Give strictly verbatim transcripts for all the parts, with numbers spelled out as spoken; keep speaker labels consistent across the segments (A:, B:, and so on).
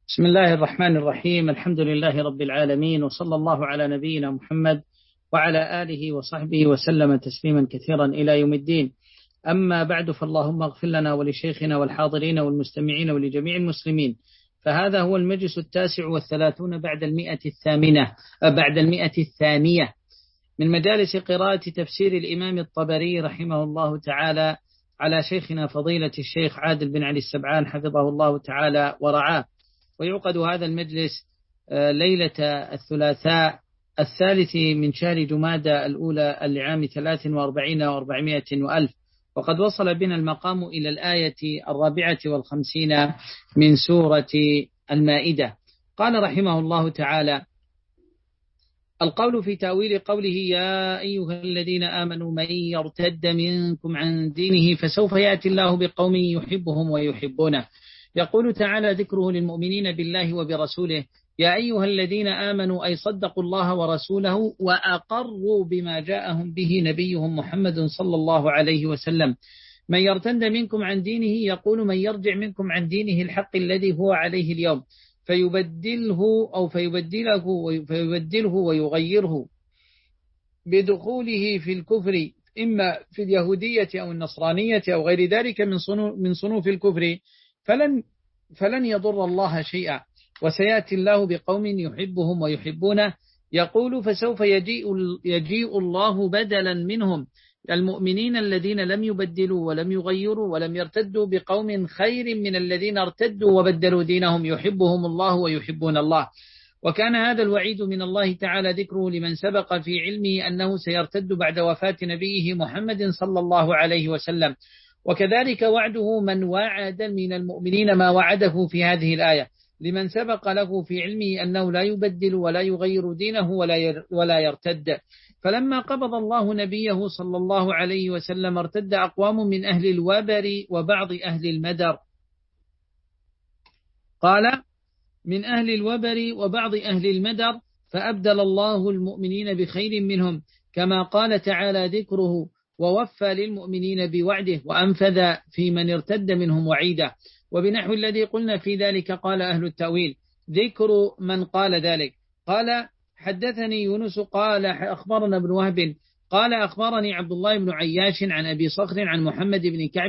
A: بسم الله الرحمن الرحيم. الحمد لله رب العالمين، وصلى الله على نبينا محمد وعلى آله وصحبه وسلم تسليما كثيرا إلى يوم الدين. أما بعد، فاللهم اغفر لنا ولشيخنا والحاضرين والمستمعين ولجميع المسلمين. فهذا هو المجلس التاسع والثلاثون بعد المئة الثامنة بعد المئة الثانية من مجالس قراءة تفسير الإمام الطبري رحمه الله تعالى على شيخنا فضيلة الشيخ عادل بن علي السبعان حفظه الله تعالى ورعاه. ويعقد هذا المجلس ليلة الثلاثاء الثالث من شهر جمادى الأولى لعام ثلاث وأربعين وأربعمائة وألف، وقد وصل بنا المقام إلى الآية الرابعة والخمسين من سورة المائدة. قال رحمه الله تعالى: القول في تأويل قوله يا أيها الذين آمنوا من يرتد منكم عن دينه فسوف يأتي الله بقوم يحبهم ويحبونه. يقول تعالى ذكره للمؤمنين بالله وبرسوله: يا أيها الذين آمنوا أي صدقوا الله ورسوله وأقروا بما جاءهم به نبيهم محمد صلى الله عليه وسلم. من يرتد منكم عن دينه يقول من يرجع منكم عن دينه الحق الذي هو عليه اليوم فيبدله أو فيبدله فيبدله ويغيره بدخوله في الكفر، إما في اليهودية أو النصرانية أو غير ذلك من صنوف من صنوف الكفر، فلن فلن يضر الله شيئا، وسيأتي الله بقوم يحبهم ويحبونه. يقول فسوف يجيء, يجيء الله بدلا منهم المؤمنين الذين لم يبدلوا ولم يغيروا ولم يرتدوا بقوم خير من الذين ارتدوا وبدلوا دينهم يحبهم الله ويحبون الله. وكان هذا الوعيد من الله تعالى ذكره لمن سبق في علمه أنه سيرتد بعد وفاة نبيه محمد صلى الله عليه وسلم، وكذلك وعده من وعد من المؤمنين ما وعده في هذه الآية لمن سبق له في علمه أنه لا يبدل ولا يغير دينه ولا يرتد. فلما قبض الله نبيه صلى الله عليه وسلم ارتد أقوام من أهل الوبر وبعض أهل المدر. قال من أهل الوبر وبعض أهل المدر فأبدل الله المؤمنين بخير منهم، كما قال تعالى ذكره: ووفى للمؤمنين بوعده وأنفذ في من ارتد منهم وعيده. وبنحو الذي قلنا في ذلك قال أهل التأويل ذكر من قال ذلك. قال حدثني يونس قال أخبرنا ابن وهب قال أخبرني عبد الله بن عياش عن أبي صخر عن محمد بن كعب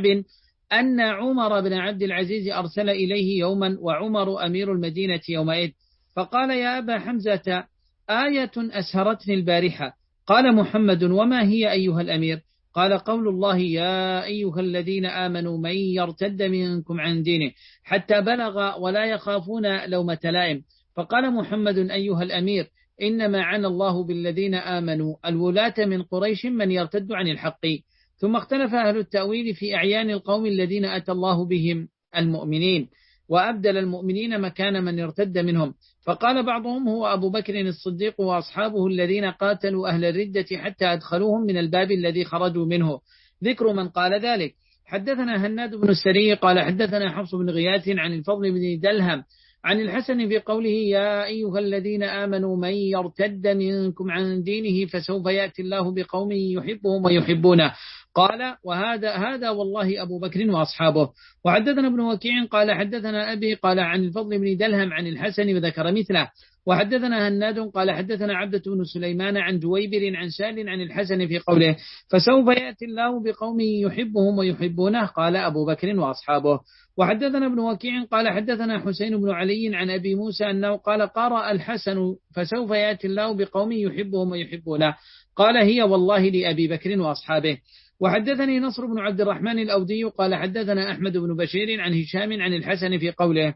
A: أن عمر بن عبد العزيز أرسل إليه يوما وعمر أمير المدينة يومئذ، فقال يا أبا حمزة آية أسهرتني البارحة. قال محمد وما هي أيها الأمير؟ قال قول الله يا أيها الذين آمنوا من يرتد منكم عن دينه حتى بلغ ولا يخافون لومة لائم. فقال محمد أيها الأمير إنما عنى الله بالذين آمنوا الولاة من قريش من يرتد عن الحق. ثم اختلف أهل التأويل في أعيان القوم الذين أتى الله بهم المؤمنين وأبدل المؤمنين مكان من ارتد منهم. فقال بعضهم هو أبو بكر الصديق وأصحابه الذين قاتلوا أهل الردة حتى أدخلوهم من الباب الذي خرجوا منه. ذكر من قال ذلك: حدثنا هناد بن السري قال حدثنا حفص بن غياث عن الفضل بن دلهم عن الحسن في قوله يا أيها الذين آمنوا من يرتد منكم عن دينه فسوف يأتي الله بقوم يحبهم ويحبونه. قال وهذا هذا والله أبو بكر وأصحابه. وحدثنا ابن وكيع قال حدثنا أبي قال عن الفضل بن دلهم عن الحسن وذكر مثله. وحدثنا هناد قال حدثنا عبدة بن سليمان عن جويبر عن سال عن الحسن في قوله فسوف يأتي الله بقوم يحبهم ويحبونه. قال أبو بكر وأصحابه. وحدثنا ابن وكيع قال حدثنا حسين بن علي عن أبي موسى أنه قال قرأ الحسن فسوف يأتي الله بقوم يحبهم ويحبونه. قال هي والله لأبي بكر وأصحابه. وحدثني نصر بن عبد الرحمن الأودي قال حدثنا أحمد بن بشير عن هشام عن الحسن في قوله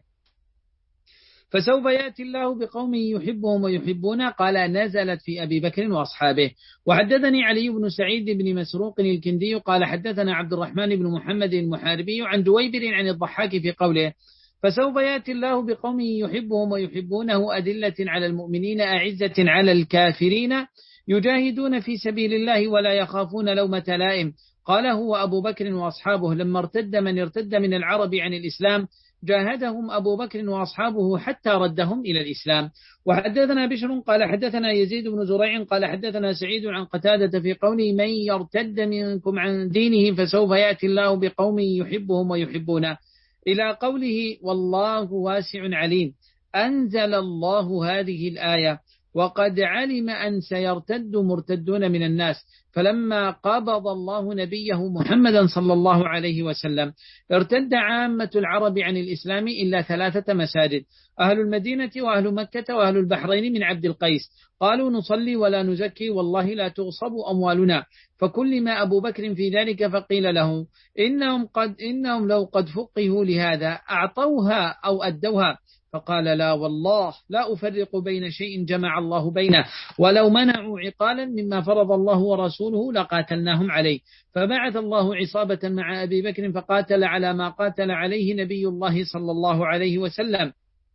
A: فسوف يأتي الله بقوم يحبهم ويحبونه. قال نزلت في أبي بكر وأصحابه. وحدثني علي بن سعيد بن مسروق الكندي قال حدثنا عبد الرحمن بن محمد المحاربي عن جويبر عن الضحاك في قوله فسوف يأتي الله بقوم يحبهم ويحبونه أدلة على المؤمنين أعزة على الكافرين يجاهدون في سبيل الله ولا يخافون لومة لائم. قال هو أبو بكر وأصحابه لما ارتد من ارتد من العرب عن الإسلام جاهدهم أبو بكر وأصحابه حتى ردهم إلى الإسلام. وحدثنا بشر قال حدثنا يزيد بن زريع قال حدثنا سعيد عن قتادة في قوله من يرتد منكم عن دينه فسوف يأتي الله بقوم يحبهم ويحبونه إلى قوله والله واسع عليم. أنزل الله هذه الآية: وقد علم أن سيرتد مرتدون من الناس. فلما قبض الله نبيه محمدا صلى الله عليه وسلم ارتد عامة العرب عن الإسلام إلا ثلاثة مساجد: أهل المدينة وأهل مكة وأهل البحرين من عبد القيس، قالوا نصلي ولا نزكي والله لا تغصب أموالنا. فكلم أبو بكر في ذلك فقيل له إنهم, قد إنهم لو قد فقهوا لهذا أعطوها أو أدوها، فقال لا والله لا أفرق بين شيء جمع الله بينه، ولو منعوا عقالا مما فرض الله ورسوله لقاتلناهم عليه. فبعث الله عصابة مع أبي بكر فقاتل على ما قاتل عليه نبي الله صلى الله عليه وسلم،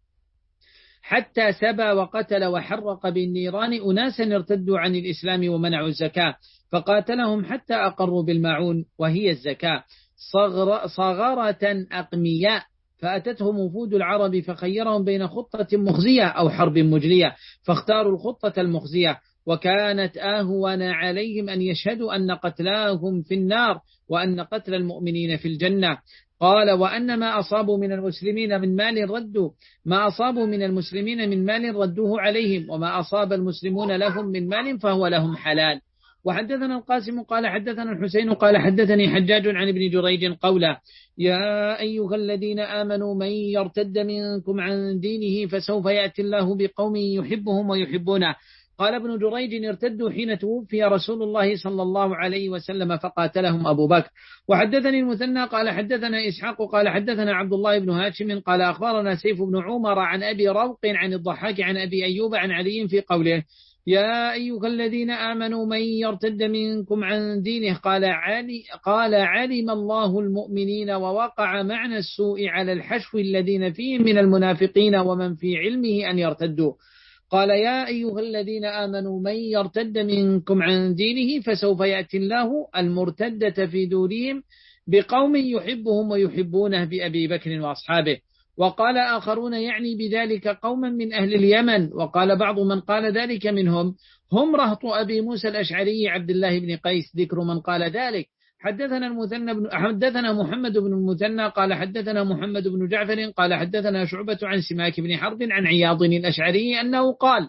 A: حتى سبى وقتل وحرق بالنيران أناسا ارتدوا عن الإسلام ومنعوا الزكاة، فقاتلهم حتى أقروا بالماعون وهي الزكاة صغر صغرة أقمياء. فأتتهم وفود العرب فخيرهم بين خطة مخزية أو حرب مجلية، فاختاروا الخطة المخزية، وكانت آهون عليهم أن يشهدوا أن قتلاهم في النار وأن قتل المؤمنين في الجنة. قال وأن ما أصابوا من المسلمين من مال ردوا ما أصابوا من المسلمين من مال ردوه عليهم، وما أصاب المسلمون لهم من مال فهو لهم حلال. وحدثنا القاسم قال حدثنا الحسين قال حدثني حجاج عن ابن جريج قوله: يا أيها الذين آمنوا من يرتد منكم عن دينه فسوف يأتي الله بقوم يحبهم ويحبونه. قال ابن جريج: ارتدوا حين توفي رسول الله صلى الله عليه وسلم فقاتلهم أبو بكر. وحدثني المثنى قال حدثنا إسحاق قال حدثنا عبد الله بن هاشم قال أخبرنا سيف بن عمر عن أبي روق عن الضحاك عن أبي أيوب عن علي في قوله: يا أيها الذين آمنوا من يرتد منكم عن دينه قال علي قال علم الله المؤمنين ووقع معنى السوء على الحشو الذين فيهم من المنافقين ومن في علمه أن يرتدوا. قال يا أيها الذين آمنوا من يرتد منكم عن دينه فسوف يأتي الله المرتدة في دورهم بقوم يحبهم ويحبونه في أبي بكر وأصحابه. وقال آخرون يعني بذلك قوما من أهل اليمن. وقال بعض من قال ذلك منهم هم رهط أبي موسى الأشعري عبد الله بن قيس. ذكر من قال ذلك: حدثنا المثنى بن حدثنا محمد بن المثنى قال حدثنا محمد بن جعفر قال حدثنا شعبة عن سماك بن حرب عن عياض الأشعري أنه قال: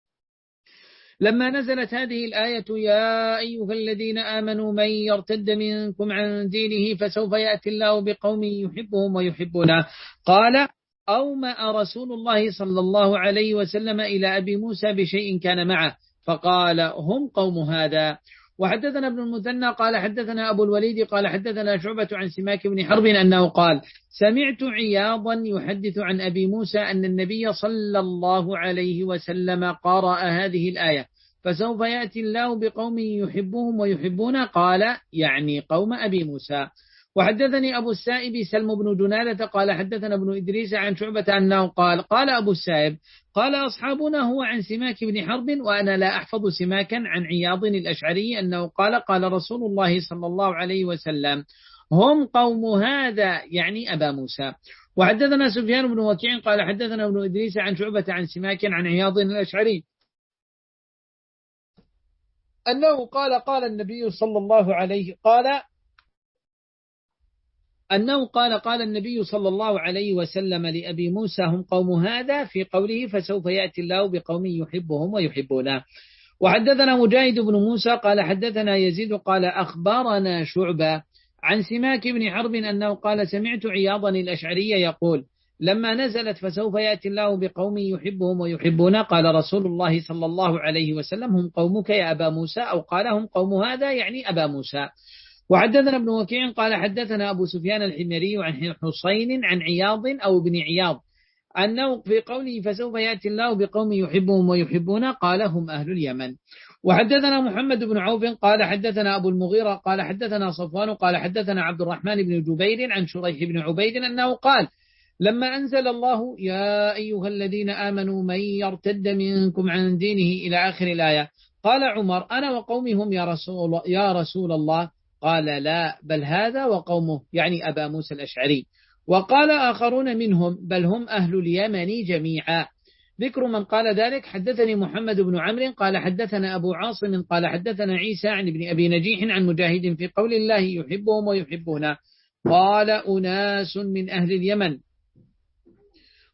A: لما نزلت هذه الآية: يا أيها الذين آمنوا من يرتد منكم عن دينه فسوف يأتي الله بقوم يحبهم ويحبونه، قال: أومأ رسول الله صلى الله عليه وسلم إلى أبي موسى بشيء كان معه فقال: هم قوم هذا. وحدثنا ابن المثنى قال حدثنا أبو الوليد قال حدثنا شعبة عن سماك بن حرب أنه قال: سمعت عياضا يحدث عن أبي موسى أن النبي صلى الله عليه وسلم قرأ هذه الآية: فسوف يأتي الله بقوم يحبهم ويحبون، قال يعني قوم أبي موسى. وحدثني أبو السائب سلم بن جنادة قال حدثنا ابن إدريس عن شعبة أنه قال: قال أبو السائب: قال أصحابنا هو عن سماك بن حرب وأنا لا أحفظ سماكا عن عياض الأشعري أنه قال: قال رسول الله صلى الله عليه وسلم: هم قوم هذا يعني أبا موسى. وحدثنا سفيان بن وكيع قال حدثنا ابن إدريس عن شعبة عن سماك عن عياض الأشعري أنه قال: قال النبي صلى الله عليه قال أنه قال قال النبي صلى الله عليه وسلم لأبي موسى: هم قوم هذا، في قوله: فسوف يأتي الله بقوم يحبهم ويحبونه. وحدثنا مجاهد بن موسى قال حدثنا يزيد قال أخبرنا شعبة عن سماك بن حرب أنه قال: سمعت عياضا الأشعري يقول: لما نزلت فسوف يأتي الله بقوم يحبهم ويحبونه، قال رسول الله صلى الله عليه وسلم: هم قومك يا أبا موسى، أو قال: هم قوم هذا يعني أبا موسى. وحدثنا ابن وكيع قال حدثنا أبو سفيان الحميري عن حسين عن عياض أو ابن عياض أنه في قوله: فسوف يأتي الله بقوم يحبهم ويحبون، قال: هم أهل اليمن. وحدثنا محمد بن عوف قال حدثنا أبو المغيرة قال حدثنا صفوان قال حدثنا عبد الرحمن بن جبير عن شريح بن عبيد أنه قال: لما أنزل الله: يا أيها الذين آمنوا من يرتد منكم عن دينه إلى آخر الآية، قال عمر: أنا وقومي هم يا رسول, يا رسول الله. قال: لا، بل هذا وقومه يعني أبا موسى الأشعري. وقال آخرون منهم: بل هم أهل اليمن جميعا. ذكر من قال ذلك: حدثني محمد بن عمرو قال حدثنا أبو عاصم قال حدثنا عيسى عن ابن أبي نجيح عن مجاهد في قول الله: يحبهم ويحبونه، قال: أناس من أهل اليمن.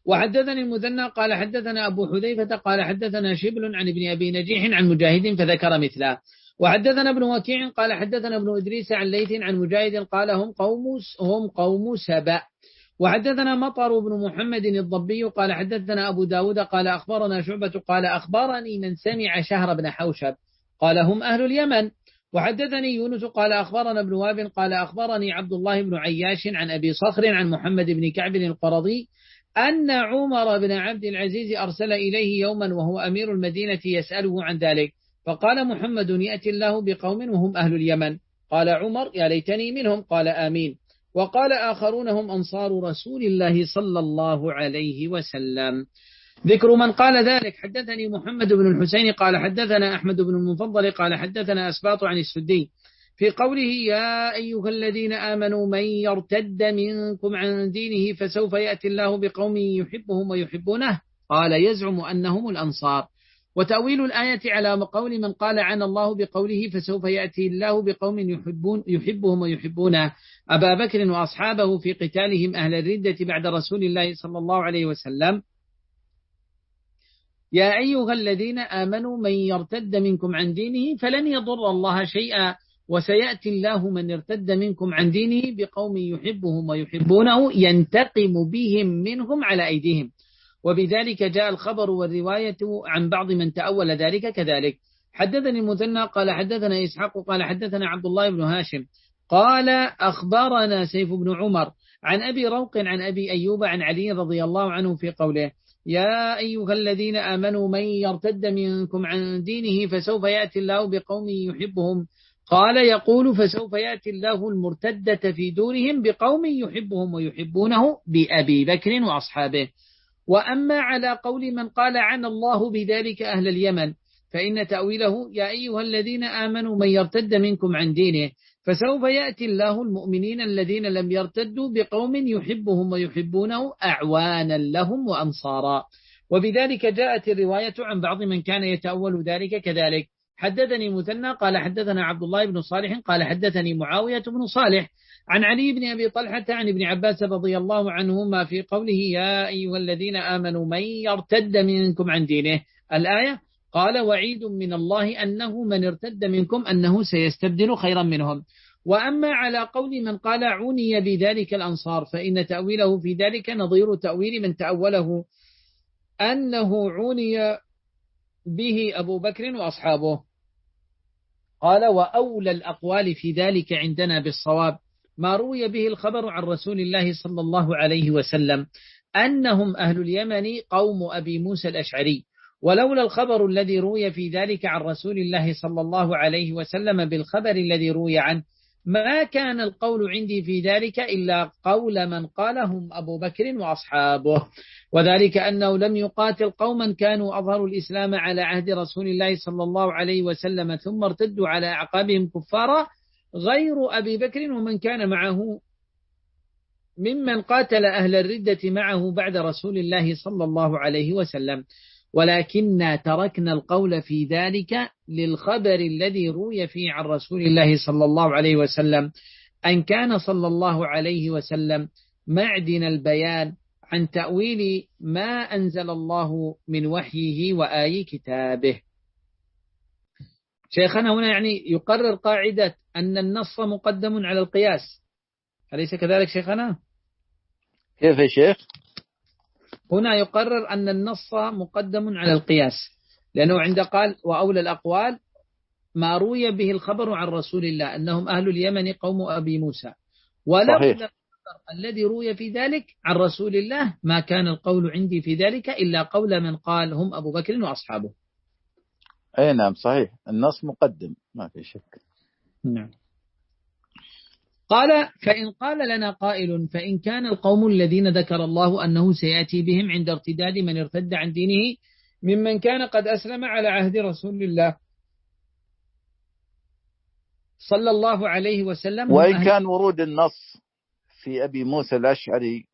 A: وحدثني المثنى قال حدثنا أبو حذيفة قال حدثنا شبل عن ابن أبي نجيح عن مجاهد فذكر مثله. وحدثنا ابن وكيع قال حدثنا ابن إدريس عن ليث عن مجاهد قال هم قوم هم قوم سبأ. وحدثنا مطر بن محمد الضبي قال حدثنا أبو داود قال أخبرنا شعبة قال أخبرني من سمع شهر بن حوشب قال هم أهل اليمن. وحدثني يونس قال أخبرنا ابن وهب قال أخبرني عبد الله بن عياش عن أبي صخر عن محمد بن كعب القرظي أن عمر بن عبد العزيز أرسل إليه يوما وهو أمير المدينة يسأله عن ذلك، فقال محمد يأتي الله بقوم وهم أهل اليمن. قال عمر يا ليتني منهم، قال آمين. وقال آخرون هم أنصار رسول الله صلى الله عليه وسلم. ذكر من قال ذلك. حدثني محمد بن الحسين قال حدثنا أحمد بن المفضل قال حدثنا أسباط عن السدي في قوله يا أيها الذين آمنوا من يرتد منكم عن دينه فسوف يأتي الله بقوم يحبهم ويحبونه، قال يزعم أنهم الأنصار. وتأويل الآية على قول من قال عن الله بقوله فسوف يأتي الله بقوم يحبون يحبهم ويحبونه أبا بكر وأصحابه في قتالهم أهل الردة بعد رسول الله صلى الله عليه وسلم. يا أيها الذين آمنوا من يرتد منكم عن دينه فلن يضر الله شيئا وسيأتي الله من ارتد منكم عن دينه بقوم يحبهم ويحبونه ينتقم بهم منهم على أيديهم. وبذلك جاء الخبر والرواية عن بعض من تأول ذلك كذلك. حدثني المثنى قال حدثنا إسحاق قال حدثنا عبد الله بن هاشم قال أخبرنا سيف بن عمر عن أبي روق عن أبي أيوب عن علي رضي الله عنه في قوله يا أيها الذين آمنوا من يرتد منكم عن دينه فسوف يأتي الله بقوم يحبهم، قال يقول فسوف يأتي الله المرتدة في دورهم بقوم يحبهم ويحبونه بأبي بكر وأصحابه. وأما على قول من قال عن الله بذلك أهل اليمن فإن تأويله يا أيها الذين آمنوا من يرتد منكم عن دينه فسوف يأتي الله المؤمنين الذين لم يرتدوا بقوم يحبهم ويحبونه أعوانا لهم وأنصارا. وبذلك جاءت الرواية عن بعض من كان يتأول ذلك كذلك. حدثني مثنى قال حدثنا عبد الله بن صالح قال حدثني معاوية بن صالح عن علي بن أبي طلحة عن ابن عباس رضي الله عنهما في قوله يا أيها الذين آمنوا من يرتد منكم عن دينه الآية، قال وعيد من الله أنه من ارتد منكم أنه سيستبدل خيرا منهم. وأما على قول من قال عني بذلك الأنصار فإن تأويله في ذلك نظير تأويل من تأوله أنه عني به أبو بكر وأصحابه. قال وأولى الأقوال في ذلك عندنا بالصواب ما روي به الخبر عن رسول الله صلى الله عليه وسلم أنهم أهل اليمن قوم أبي موسى الأشعري، ولولا الخبر الذي روي في ذلك عن رسول الله صلى الله عليه وسلم بالخبر الذي روي عنه ما كان القول عندي في ذلك إلا قول من قالهم أبو بكر وأصحابه، وذلك أنه لم يقاتل قوما كانوا أظهروا الإسلام على عهد رسول الله صلى الله عليه وسلم ثم ارتدوا على أعقابهم كفارا غير أبي بكر ومن كان معه ممن قاتل أهل الردة معه بعد رسول الله صلى الله عليه وسلم، ولكننا تركنا القول في ذلك للخبر الذي روي فيه عن رسول الله صلى الله عليه وسلم أن كان صلى الله عليه وسلم معدن البيان عن تأويل ما أنزل الله من وحيه وآي كتابه. شيخنا هنا يعني يقرر قاعدة أن النص مقدم على القياس، أليس كذلك شيخنا؟
B: كيف يا شيخ؟
A: هنا يقرر أن النص مقدم على القياس لأنه عند قال وأولى الأقوال ما روي به الخبر عن رسول الله أنهم أهل اليمن قوم أبي موسى، ولولا الذي روي في ذلك عن رسول الله ما كان القول عندي في ذلك إلا قول من قال هم أبو بكر وأصحابه.
B: أي نعم صحيح، النص مقدم ما في شك.
A: نعم. قال فإن قال لنا قائل فإن كان القوم الذين ذكر الله أنه سيأتي بهم عند ارتداد من ارتد عن دينه ممن كان قد أسلم على عهد رسول الله صلى الله عليه وسلم،
B: وإن كان ورود النص في أبي موسى الأشعري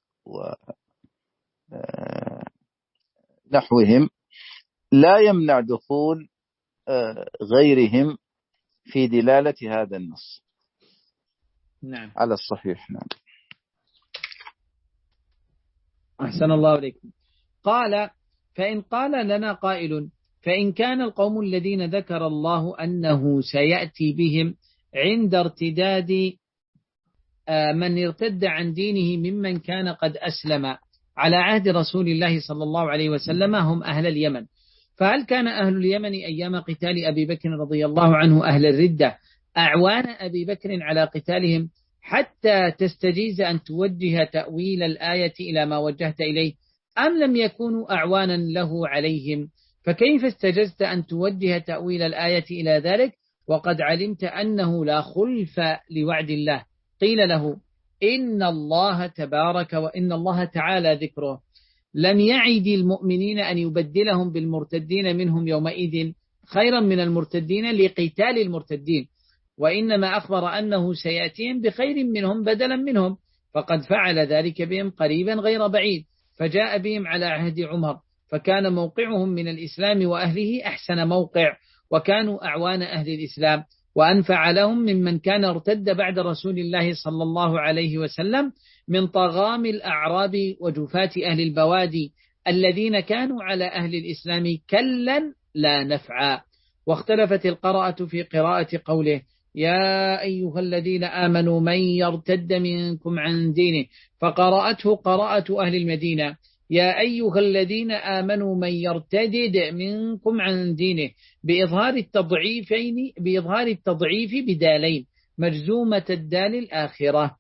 B: ونحوهم لا يمنع دخول غيرهم في دلالة هذا النص.
A: نعم.
B: على الصحيح. نعم.
A: أحسن الله عليكم. قال: فإن قال لنا قائل: فإن كان القوم الذين ذكر الله أنه سيأتي بهم عند ارتداد من ارتد عن دينه ممن كان قد أسلم على عهد رسول الله صلى الله عليه وسلم هم أهل اليمن، فهل كان أهل اليمن أيام قتال أبي بكر رضي الله عنه أهل الردة أعوان أبي بكر على قتالهم حتى تستجيز أن توجه تأويل الآية إلى ما وجهت إليه، أم لم يكونوا أعوانا له عليهم؟ فكيف استجزت أن توجه تأويل الآية إلى ذلك وقد علمت أنه لا خلف لوعد الله؟ قيل له: إن الله تبارك وإن الله تعالى ذكره لم يعد المؤمنين أن يبدلهم بالمرتدين منهم يومئذ خيرا من المرتدين لقتال المرتدين، وإنما أخبر أنه سيأتيهم بخير منهم بدلا منهم، فقد فعل ذلك بهم قريبا غير بعيد، فجاء بهم على عهد عمر، فكان موقعهم من الإسلام وأهله أحسن موقع، وكانوا أعوان أهل الإسلام وأنفع لهم ممن كان ارتد بعد رسول الله صلى الله عليه وسلم من طغام الأعراب وجفاة أهل البوادي الذين كانوا على أهل الإسلام كلا لا نفعا. واختلفت القراءة في قراءة قوله: يا أيها الذين آمنوا من يرتد منكم عن دينه، فقرأته قراءة أهل المدينة: يا أيها الذين آمنوا من يرتد منكم عن دينه، بإظهار التضعيفين بإظهار التضعيف بدالين مجزومة الدال الآخرة،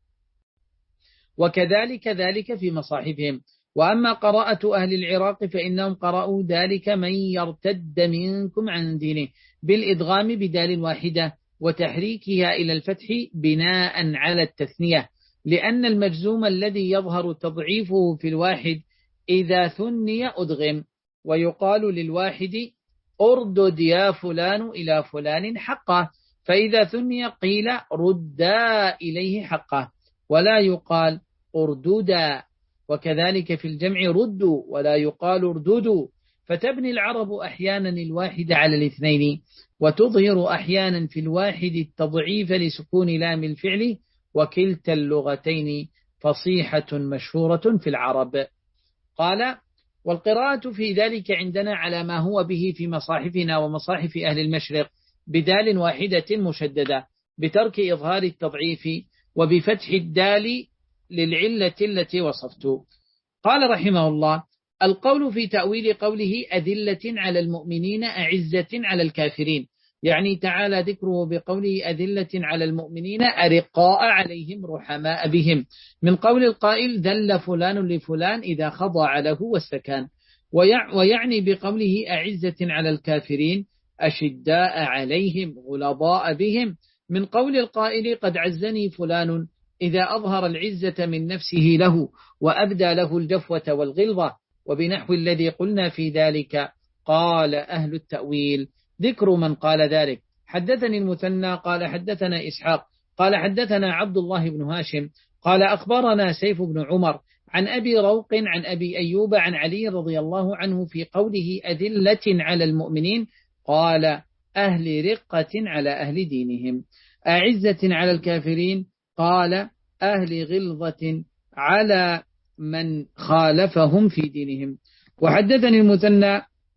A: وكذلك ذلك في مصاحفهم. وأما قراءة أهل العراق فإنهم قرأوا ذلك من يرتد منكم عن دينه بالإدغام بدال واحدة وتحريكها إلى الفتح بناء على التثنية، لأن المجزوم الذي يظهر تضعيفه في الواحد إذا ثني أدغم، ويقال للواحد: أردد يا فلان إلى فلان حقه، فإذا ثني قيل: ردا إليه حقه، ولا يقال أردودا. وكذلك في الجمع ردوا ولا يقال اردودوا. فتبني العرب أحيانا الواحد على الاثنين، وتظهر أحيانا في الواحد التضعيف لسكون لام الفعل، وكلتا اللغتين فصيحة مشهورة في العرب. قال: والقراءة في ذلك عندنا على ما هو به في مصاحفنا ومصاحف أهل المشرق بدال واحدة مشددة بترك إظهار التضعيف وبفتح الدال للعلة التي وصفت. قال رحمه الله: القول في تأويل قوله أذلة على المؤمنين أعزة على الكافرين، يعني تعالى ذكره بقوله أذلة على المؤمنين أرقاء عليهم رحماء بهم، من قول القائل: ذل فلان لفلان إذا خضع له واستكان، ويعني بقوله أعزة على الكافرين أشداء عليهم غلظاء بهم، من قول القائل: قد عزني فلان إذا أظهر العزة من نفسه له وأبدى له الجفوة والغلظة، وبنحو الذي قلنا في ذلك. قال أهل التأويل: ذكر من قال ذلك: حدثني المثنى قال حدثنا إسحاق قال حدثنا عبد الله بن هاشم قال أخبرنا سيف بن عمر عن أبي روق عن أبي أيوب عن علي رضي الله عنه في قوله أذلة على المؤمنين، قال: أهل رقة على أهل دينهم. أعزة على الكافرين، قال: أهل غلظة على من خالفهم في دينهم. وحدثني المثنى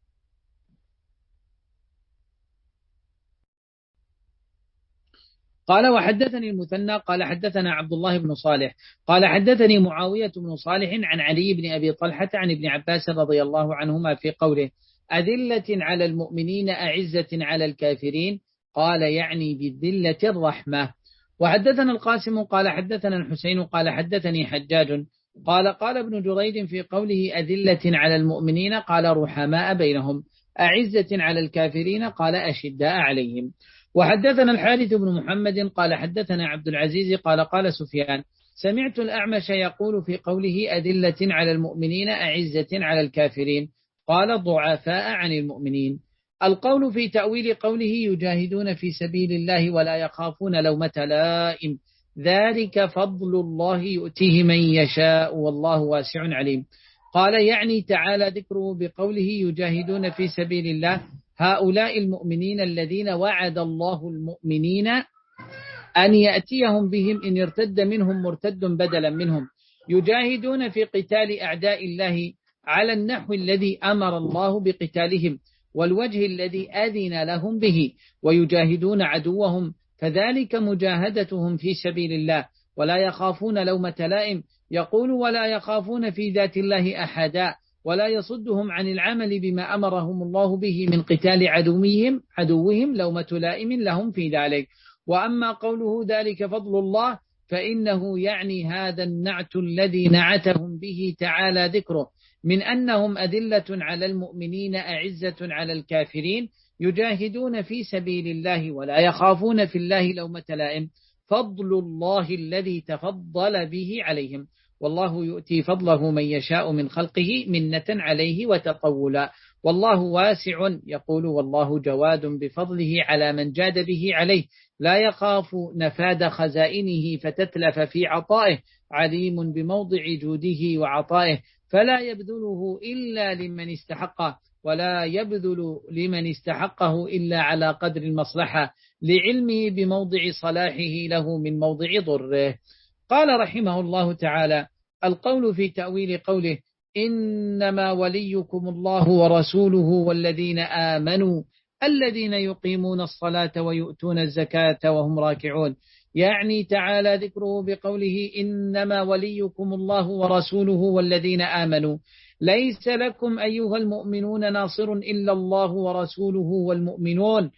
A: قال وحدثني المثنى قال حدثنا عبد الله بن صالح قال حدثني معاوية بن صالح عن علي بن أبي طلحة عن ابن عباس رضي الله عنهما في قوله أذلة على المؤمنين أعزة على الكافرين، قال يعني بالذلة الرحمة. وحدثنا القاسم قال حدثنا الحسين قال حدثني حجاج قال قال ابن جريد في قوله أذلة على المؤمنين قال رحماء بينهم، أعزة على الكافرين قال أشداء عليهم. وحدثنا الحارث بن محمد قال حدثنا عبد العزيز قال قال سفيان سمعت الأعمش يقول في قوله أذلة على المؤمنين أعزة على الكافرين قال ضعفاء عن المؤمنين. القول في تأويل قوله يجاهدون في سبيل الله ولا يخافون لومة لائم، ذلك فضل الله يؤتيه من يشاء والله واسع عليم. قال يعني تعالى ذكره بقوله يجاهدون في سبيل الله هؤلاء المؤمنين الذين وعد الله المؤمنين أن يأتيهم بهم إن ارتد منهم مرتد بدلا منهم، يجاهدون في قتال أعداء الله على النحو الذي أمر الله بقتالهم والوجه الذي أذن لهم به، ويجاهدون عدوهم، فذلك مجاهدتهم في سبيل الله، ولا يخافون لومة لائم. يقول ولا يخافون في ذات الله أحدا، ولا يصدهم عن العمل بما أمرهم الله به من قتال عدوهم عدوهم لومة لائم لهم في ذلك. وأما قوله ذلك فضل الله فإنه يعني هذا النعت الذي نعتهم به تعالى ذكره من أنهم أذلة على المؤمنين أعزة على الكافرين، يجاهدون في سبيل الله ولا يخافون في الله لومة لائم، فضل الله الذي تفضل به عليهم، والله يؤتي فضله من يشاء من خلقه منة عليه وتطولا، والله واسع. يقول والله جواد بفضله على من جاد به عليه، لا يخاف نفاد خزائنه فتتلف في عطائه، عليم بموضع جوده وعطائه، فلا يبذله إلا لمن استحقه، ولا يبذل لمن استحقه إلا على قدر المصلحة، لعلمه بموضع صلاحه له من موضع ضره. قال رحمه الله تعالى: القول في تأويل قوله إنما وليكم الله ورسوله والذين آمنوا الذين يقيمون الصلاة ويؤتون الزكاة وهم راكعون، يعني تعالى ذكره بقوله إنما وليكم الله ورسوله والذين آمنوا، ليس لكم أيها المؤمنون ناصر إلا الله ورسوله والمؤمنون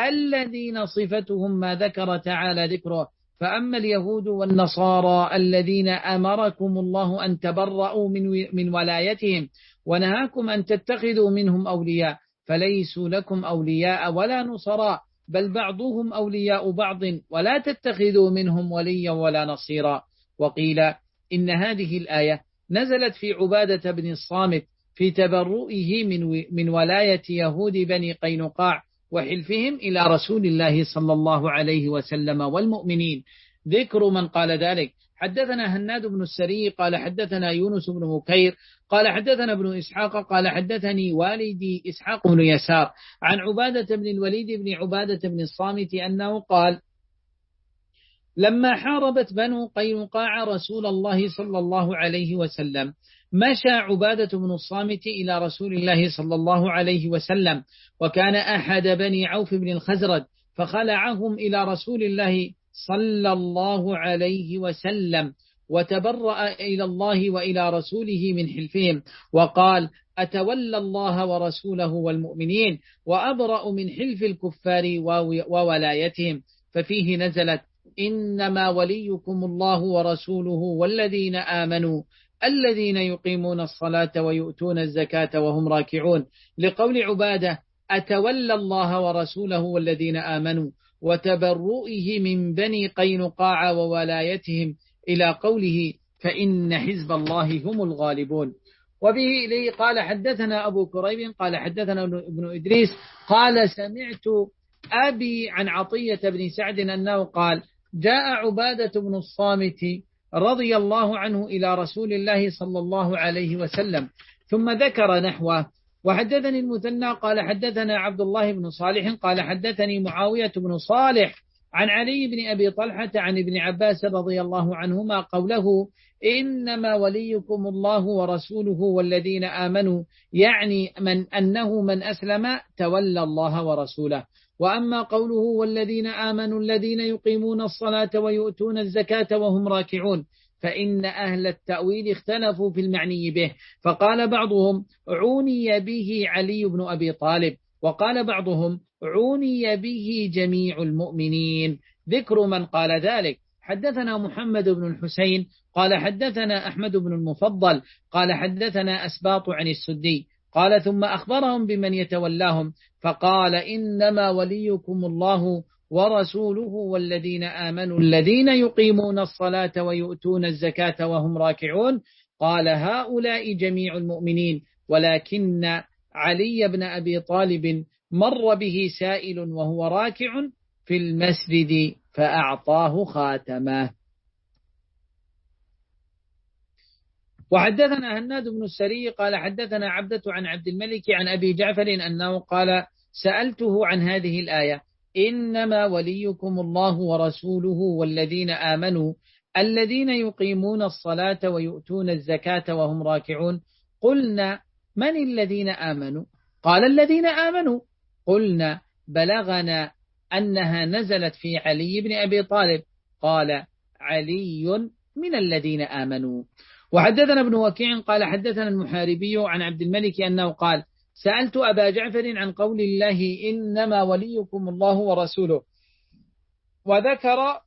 A: الذين صفتهم ما ذكر تعالى ذكره. فأما اليهود والنصارى الذين أمركم الله أن تبرؤوا من من ولايتهم ونهاكم أن تتخذوا منهم أولياء، فليسوا لكم أولياء ولا نصراء، بل بعضهم أولياء بعض، ولا تتخذوا منهم وليا ولا نصيرا. وقيل إن هذه الآية نزلت في عبادة بن الصامت في تبرؤه من من ولاية يهود بني قينقاع وحلفهم إلى رسول الله صلى الله عليه وسلم والمؤمنين. ذكر من قال ذلك: حدثنا هناد بن السري قال حدثنا يونس بن مكير قال حدثنا ابن إسحاق قال حدثني والدي إسحاق بن يسار عن عبادة بن الوليد بن عبادة بن الصامت أنه قال: لما حاربت بنو قينقاع رسول الله صلى الله عليه وسلم مشى عبادة بن الصامت إلى رسول الله صلى الله عليه وسلم، وكان أحد بني عوف بن الخزرج، فخلعهم إلى رسول الله صلى الله عليه وسلم، وتبرأ إلى الله وإلى رسوله من حلفهم، وقال: أتولى الله ورسوله والمؤمنين، وأبرأ من حلف الكفار وولايتهم. ففيه نزلت: إنما وليكم الله ورسوله والذين آمنوا الذين يقيمون الصلاة ويؤتون الزكاة وهم راكعون، لقول عبادة: أتولى الله ورسوله والذين آمنوا، وتبرؤه من بني قينقاع وولايتهم، إلى قوله: فإن حزب الله هم الغالبون. وبه إليه قال حدثنا أبو كريب قال حدثنا ابن إدريس قال سمعت أبي عن عطية بن سعد أنه قال: جاء عبادة بن الصامت رضي الله عنه إلى رسول الله صلى الله عليه وسلم، ثم ذكر نحوه. وحدثني المثنى قال حدثنا عبد الله بن صالح قال حدثني معاوية بن صالح عن علي بن أبي طلحة عن ابن عباس رضي الله عنهما قوله: إنما وليكم الله ورسوله والذين آمنوا، يعني من أنه من أسلم تولى الله ورسوله. وأما قوله: والذين آمنوا الذين يقيمون الصلاة ويؤتون الزكاة وهم راكعون، فإن أهل التأويل اختلفوا في المعني به، فقال بعضهم: عوني به علي بن أبي طالب، وقال بعضهم: عوني به جميع المؤمنين. ذكر من قال ذلك: حدثنا محمد بن الحسين قال حدثنا أحمد بن المفضل قال حدثنا أسباط عن السدي قال: ثم أخبرهم بمن يتولاهم، فقال: إنما وليكم الله ورسوله والذين آمنوا الذين يقيمون الصلاة ويؤتون الزكاة وهم راكعون. قال: هؤلاء جميع المؤمنين، ولكن علي بن أبي طالب مر به سائل وهو راكع في المسجد فأعطاه خاتمه. وحدثنا هناد بن السري قال حدثنا عبدة عن عبد الملك عن أبي جعفر أنه قال: سألته عن هذه الآية: إنما وليكم الله ورسوله والذين آمنوا الذين يقيمون الصلاة ويؤتون الزكاة وهم راكعون. قلنا من الذين آمنوا؟ قال الذين آمنوا. قلنا بلغنا أنها نزلت في علي بن أبي طالب. قال علي من الذين آمنوا. وحدثنا ابن وكيع قال حدثنا المحاربي عن عبد الملك أنه قال سألت أبا جعفر عن قول الله إنما وليكم الله ورسوله، وذكر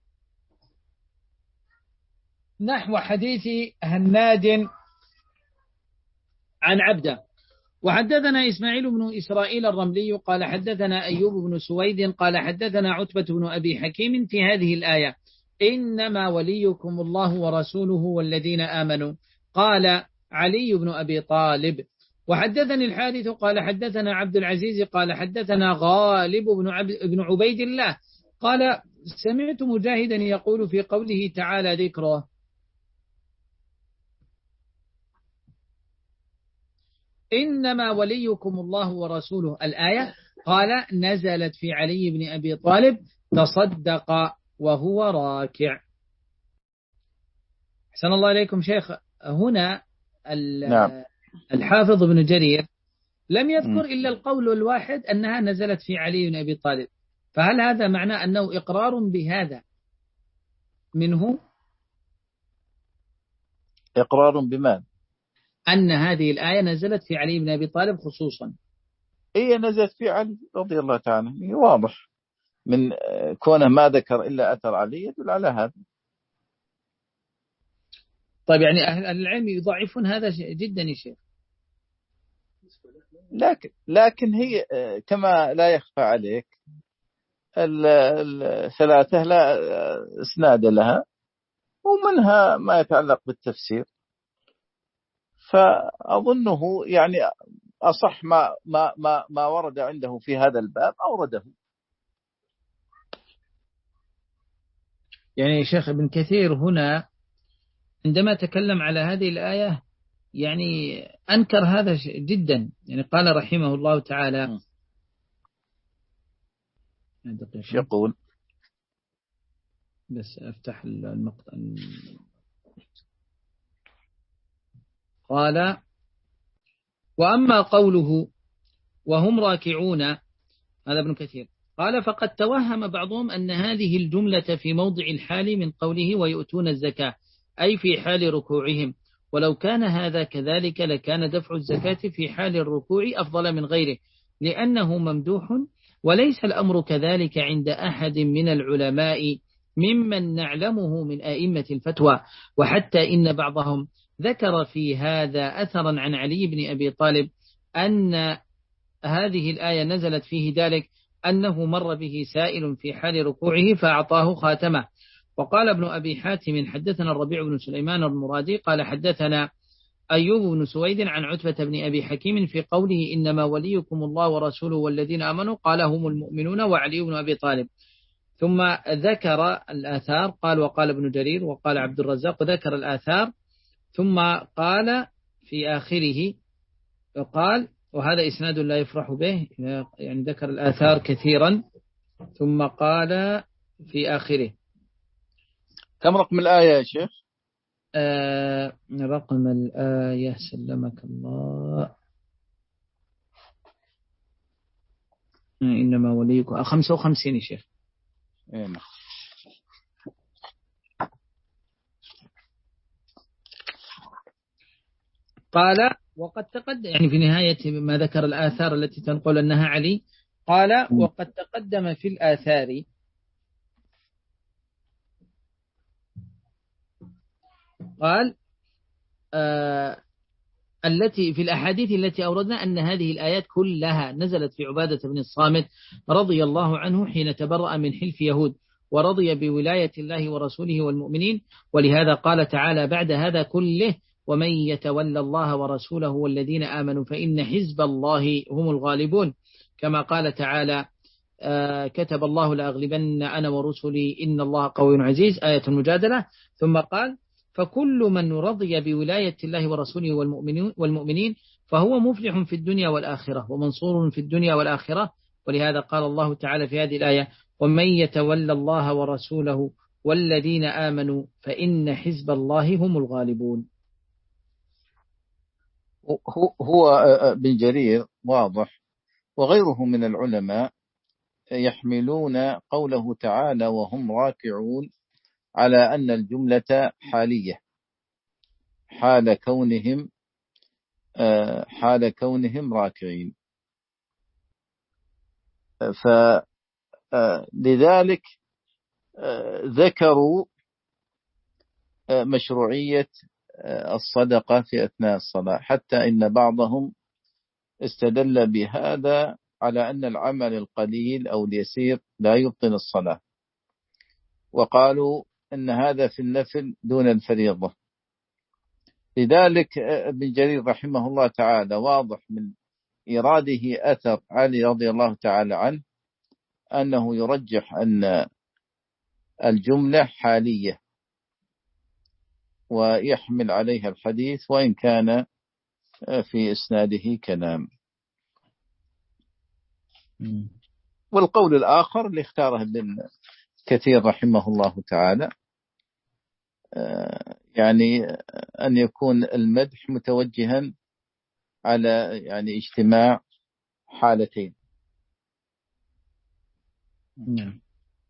A: نحو حديث هناد عن عبده. وحدثنا إسماعيل بن إسرائيل الرملي قال حدثنا أيوب بن سويد قال حدثنا عتبة بن أبي حكيم في هذه الآية إنما وليكم الله ورسوله والذين آمنوا، قال علي بن أبي طالب. وحدثني الحارث قال حدثنا عبد العزيز قال حدثنا غالب بن, عب بن عبيد الله قال سمعت مجاهدا يقول في قوله تعالى ذكره إنما وليكم الله ورسوله الآية، قال نزلت في علي بن أبي طالب تصدق وهو راكع. أحسن الله إليكم شيخ. هنا
B: نعم.
A: الحافظ بن جرير لم يذكر إلا القول الواحد أنها نزلت في علي بن أبي طالب، فهل هذا معناه أنه إقرار بهذا منه؟
B: إقرار بماذا؟
A: أن هذه الآية نزلت في علي بن أبي طالب خصوصا.
B: هي نزلت في علي رضي الله تعالى، واضح من كونه ما ذكر إلا أثر علي يدل على هذا.
A: طيب يعني أهل العلم يضعفون هذا جدا يا شيخ.
B: لكن لكن هي كما لا يخفى عليك الثلاثة لا اسناد لها، ومنها ما يتعلق بالتفسير، فأظنه يعني أصح ما ما ما ما ورد عنده في هذا الباب أورده.
A: يعني شيخ ابن كثير هنا عندما تكلم على هذه الآية يعني أنكر هذا جدا، يعني قال رحمه الله تعالى
B: يقول
A: بس أفتح المقطع. قال وأما قوله وهم راكعون، هذا ابن كثير قال فقد توهم بعضهم أن هذه الجملة في موضع الحال من قوله ويؤتون الزكاة، أي في حال ركوعهم، ولو كان هذا كذلك لكان دفع الزكاة في حال الركوع أفضل من غيره لأنه ممدوح، وليس الأمر كذلك عند أحد من العلماء ممن نعلمه من أئمة الفتوى. وحتى إن بعضهم ذكر في هذا أثرا عن علي بن أبي طالب أن هذه الآية نزلت فيه ذلك أنه مر به سائل في حال ركوعه فأعطاه خاتمه. وقال ابن أبي حاتم حدثنا الربيع بن سليمان المرادي قال حدثنا أيوب بن سويد عن عتبة بن أبي حكيم في قوله إنما وليكم الله ورسوله والذين آمنوا قال هم المؤمنون وعلي بن أبي طالب. ثم ذكر الآثار قال وقال ابن جرير وقال عبد الرزاق وذكر الآثار، ثم قال في آخره قال وهذا إسناد لا يفرح به، يعني ذكر الآثار كثيرا ثم قال في آخره.
B: كم رقم الآية يا شيخ؟
A: آه رقم الآية سلمك الله إنما وليكم خمسة وخمسين يا شيخ.
B: إيه.
A: قال وقد تقدم، يعني في نهاية ما ذكر الآثار التي تنقل أنها علي، قال وقد تقدم في الآثار قال آه التي في الأحاديث التي أوردنا أن هذه الآيات كلها نزلت في عبادة بن الصامت رضي الله عنه حين تبرأ من حلف يهود ورضي بولاية الله ورسوله والمؤمنين، ولهذا قال تعالى بعد هذا كله ومن يتولى الله ورسوله والذين آمنوا فإن حزب الله هم الغالبون، كما قال تعالى آه كتب الله لأغلبن أنا ورسلي إن الله قوي عزيز، آية المجادلة. ثم قال فكل من رضي بولاية الله ورسوله والمؤمنين, والمؤمنين فهو مفلح في الدنيا والآخرة ومنصور في الدنيا والآخرة، ولهذا قال الله تعالى في هذه الآية ومن يتولى الله ورسوله والذين آمنوا فإن حزب الله هم الغالبون.
B: هو هو بن جرير واضح وغيره من العلماء يحملون قوله تعالى وهم راكعون على أن الجملة حالية، حال كونهم حال كونهم راكعين. فلذلك ذكروا مشروعية الصدقة في أثناء الصلاة، حتى إن بعضهم استدل بهذا على أن العمل القليل أو اليسير لا يبطل الصلاة، وقالوا أن هذا في النفل دون الفريضة. لذلك ابن جرير رحمه الله تعالى واضح من إراده أثر علي رضي الله تعالى عنه أنه يرجح أن الجملة حالية ويحمل عليها الحديث وإن كان في إسناده كلام. والقول الآخر اللي اختاره ابن كثير رحمه الله تعالى يعني أن يكون المدح متوجها على يعني اجتماع حالتين.
A: نعم.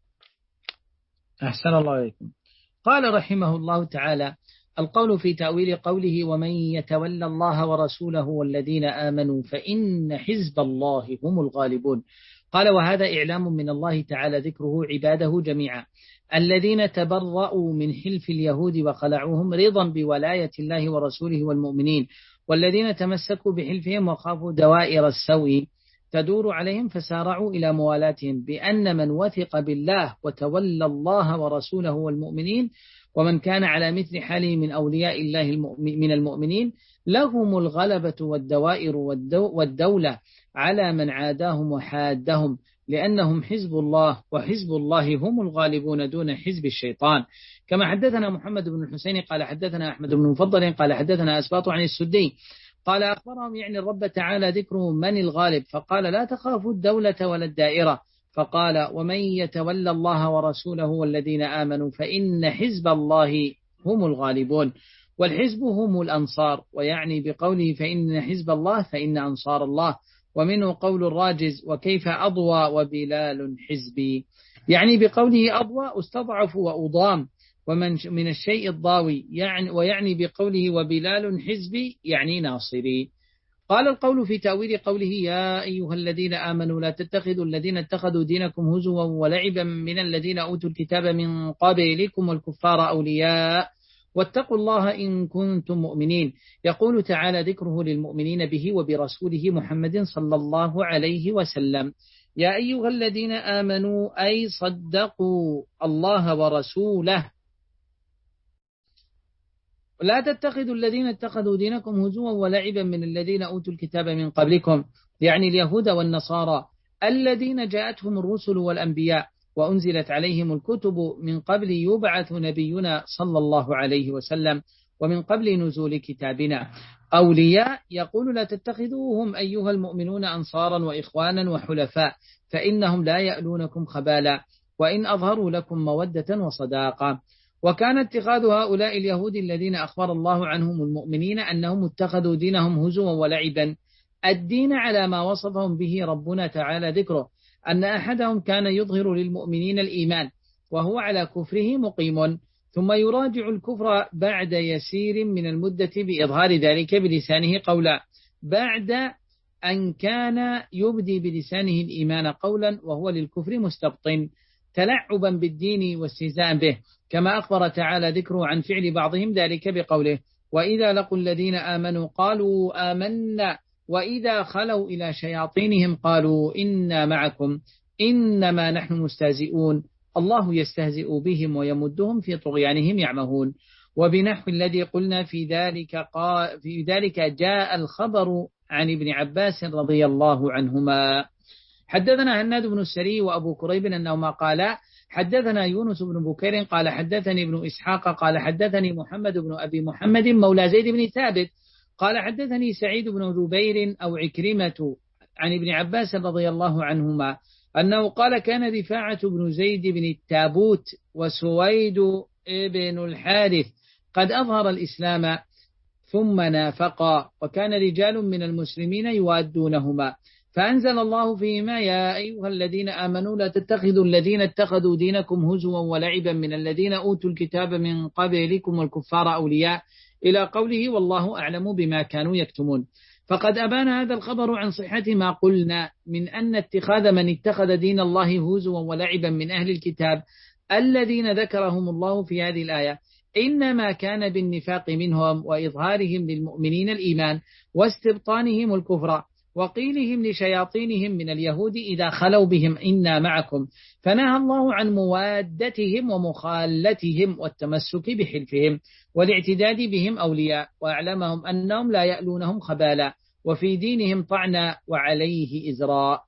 A: أحسن الله عليكم. قال رحمه الله تعالى: القول في تأويل قوله ومن يتولى الله ورسوله والذين آمنوا فإن حزب الله هم الغالبون. قال: وهذا إعلام من الله تعالى ذكره عباده جميعا الذين تبرؤوا من حلف اليهود وخلعوهم رضا بولاية الله ورسوله والمؤمنين، والذين تمسكوا بحلفهم وخافوا دوائر السوء تدور عليهم فسارعوا إلى موالاتهم، بأن من وثق بالله وتولى الله ورسوله والمؤمنين ومن كان على مثل حاله من أولياء الله من المؤمنين لهم الغلبة والدوائر والدولة على من عاداهم وحادهم، لأنهم حزب الله وحزب الله هم الغالبون دون حزب الشيطان. كما حدثنا محمد بن الحسين قال حدثنا أحمد بن مفضل قال حدثنا أسباط عن السدي قال أخبرهم يعني الرب تعالى ذكره من الغالب، فقال لا تخافوا الدولة ولا الدائرة، فقال ومن يتولى الله ورسوله والذين آمنوا فإن حزب الله هم الغالبون، والحزب هم الأنصار، ويعني بقوله فإن حزب الله فإن أنصار الله. ومنه قول الراجز وكيف أضوى وبلال حزبي، يعني بقوله أضوى استضعف وأضام ومن من الشيء الضاوي، يعني ويعني بقوله وبلال حزبي يعني ناصري. قال القول في تأويل قوله يا أيها الذين آمنوا لا تتخذوا الذين اتخذوا دينكم هزوا ولعبا من الذين أوتوا الكتاب من قبلكم والكفار أولياء واتقوا الله إن كنتم مؤمنين. يقول تعالى ذكره للمؤمنين به وبرسوله محمد صلى الله عليه وسلم: يا أيها الذين آمنوا أي صدقوا الله ورسوله لا تتخذوا الذين اتخذوا دينكم هزوا ولعبا من الذين أوتوا الكتاب من قبلكم، يعني اليهود والنصارى الذين جاءتهم الرسل والأنبياء وأنزلت عليهم الكتب من قبل يبعث نبينا صلى الله عليه وسلم ومن قبل نزول كتابنا. أولياء يقول لا تتخذوهم أيها المؤمنون أنصارا وإخوانا وحلفاء فإنهم لا يألونكم خبالا وإن أظهروا لكم مودة وصداقة. وكان اتخاذ هؤلاء اليهود الذين أخبر الله عنهم المؤمنين أنهم اتخذوا دينهم هزوا ولعبا الدين على ما وصفهم به ربنا تعالى ذكره، أن أحدهم كان يظهر للمؤمنين الإيمان وهو على كفره مقيم، ثم يراجع الكفر بعد يسير من المدة بإظهار ذلك بلسانه قولا، بعد أن كان يبدي بلسانه الإيمان قولا وهو للكفر مستبطن تلعبا بالدين واستهزاء به، كما أخبر تعالى ذكره عن فعل بعضهم ذلك بقوله وإذا لقوا الذين آمنوا قالوا آمنا وإذا خلوا إلى شياطينهم قالوا إنا معكم إنما نحن مستهزئون الله يستهزئ بهم ويمدهم في طغيانهم يعمهون. وبنحو الذي قلنا في ذلك قال في ذلك جاء الخبر عن ابن عباس رضي الله عنهما. حدثنا هناد بن السري وأبو كريب أنهما قالا حدثنا يونس بن بكير قال حدثني ابن إسحاق قال حدثني محمد بن أبي محمد مولى زيد بن ثابت قال حدثني سعيد بن جبير أو عكرمة عن ابن عباس رضي الله عنهما أنه قال كان رفاعة بن زيد بن التابوت وسويد بن الحارث قد أظهر الإسلام ثم نافقا، وكان رجال من المسلمين يوادونهما، فأنزل الله فيهما يا أيها الذين آمنوا لا تتخذوا الذين اتخذوا دينكم هزوا ولعبا من الذين أوتوا الكتاب من قبلكم والكفار أولياء إلى قوله والله أعلم بما كانوا يكتمون. فقد أبان هذا الخبر عن صحة ما قلنا من أن اتخاذ من اتخذ دين الله هزوا ولعبا من أهل الكتاب الذين ذكرهم الله في هذه الآية إنما كان بالنفاق منهم وإظهارهم للمؤمنين الإيمان واستبطانهم الكفر وقيلهم لشياطينهم من اليهود إذا خلوا بهم إنا معكم، فنهى الله عن موادتهم ومخالتهم والتمسك بحلفهم والاعتداد بهم أولياء، وأعلمهم أنهم لا يألونهم خبالا وفي دينهم طعنا وعليه إزراء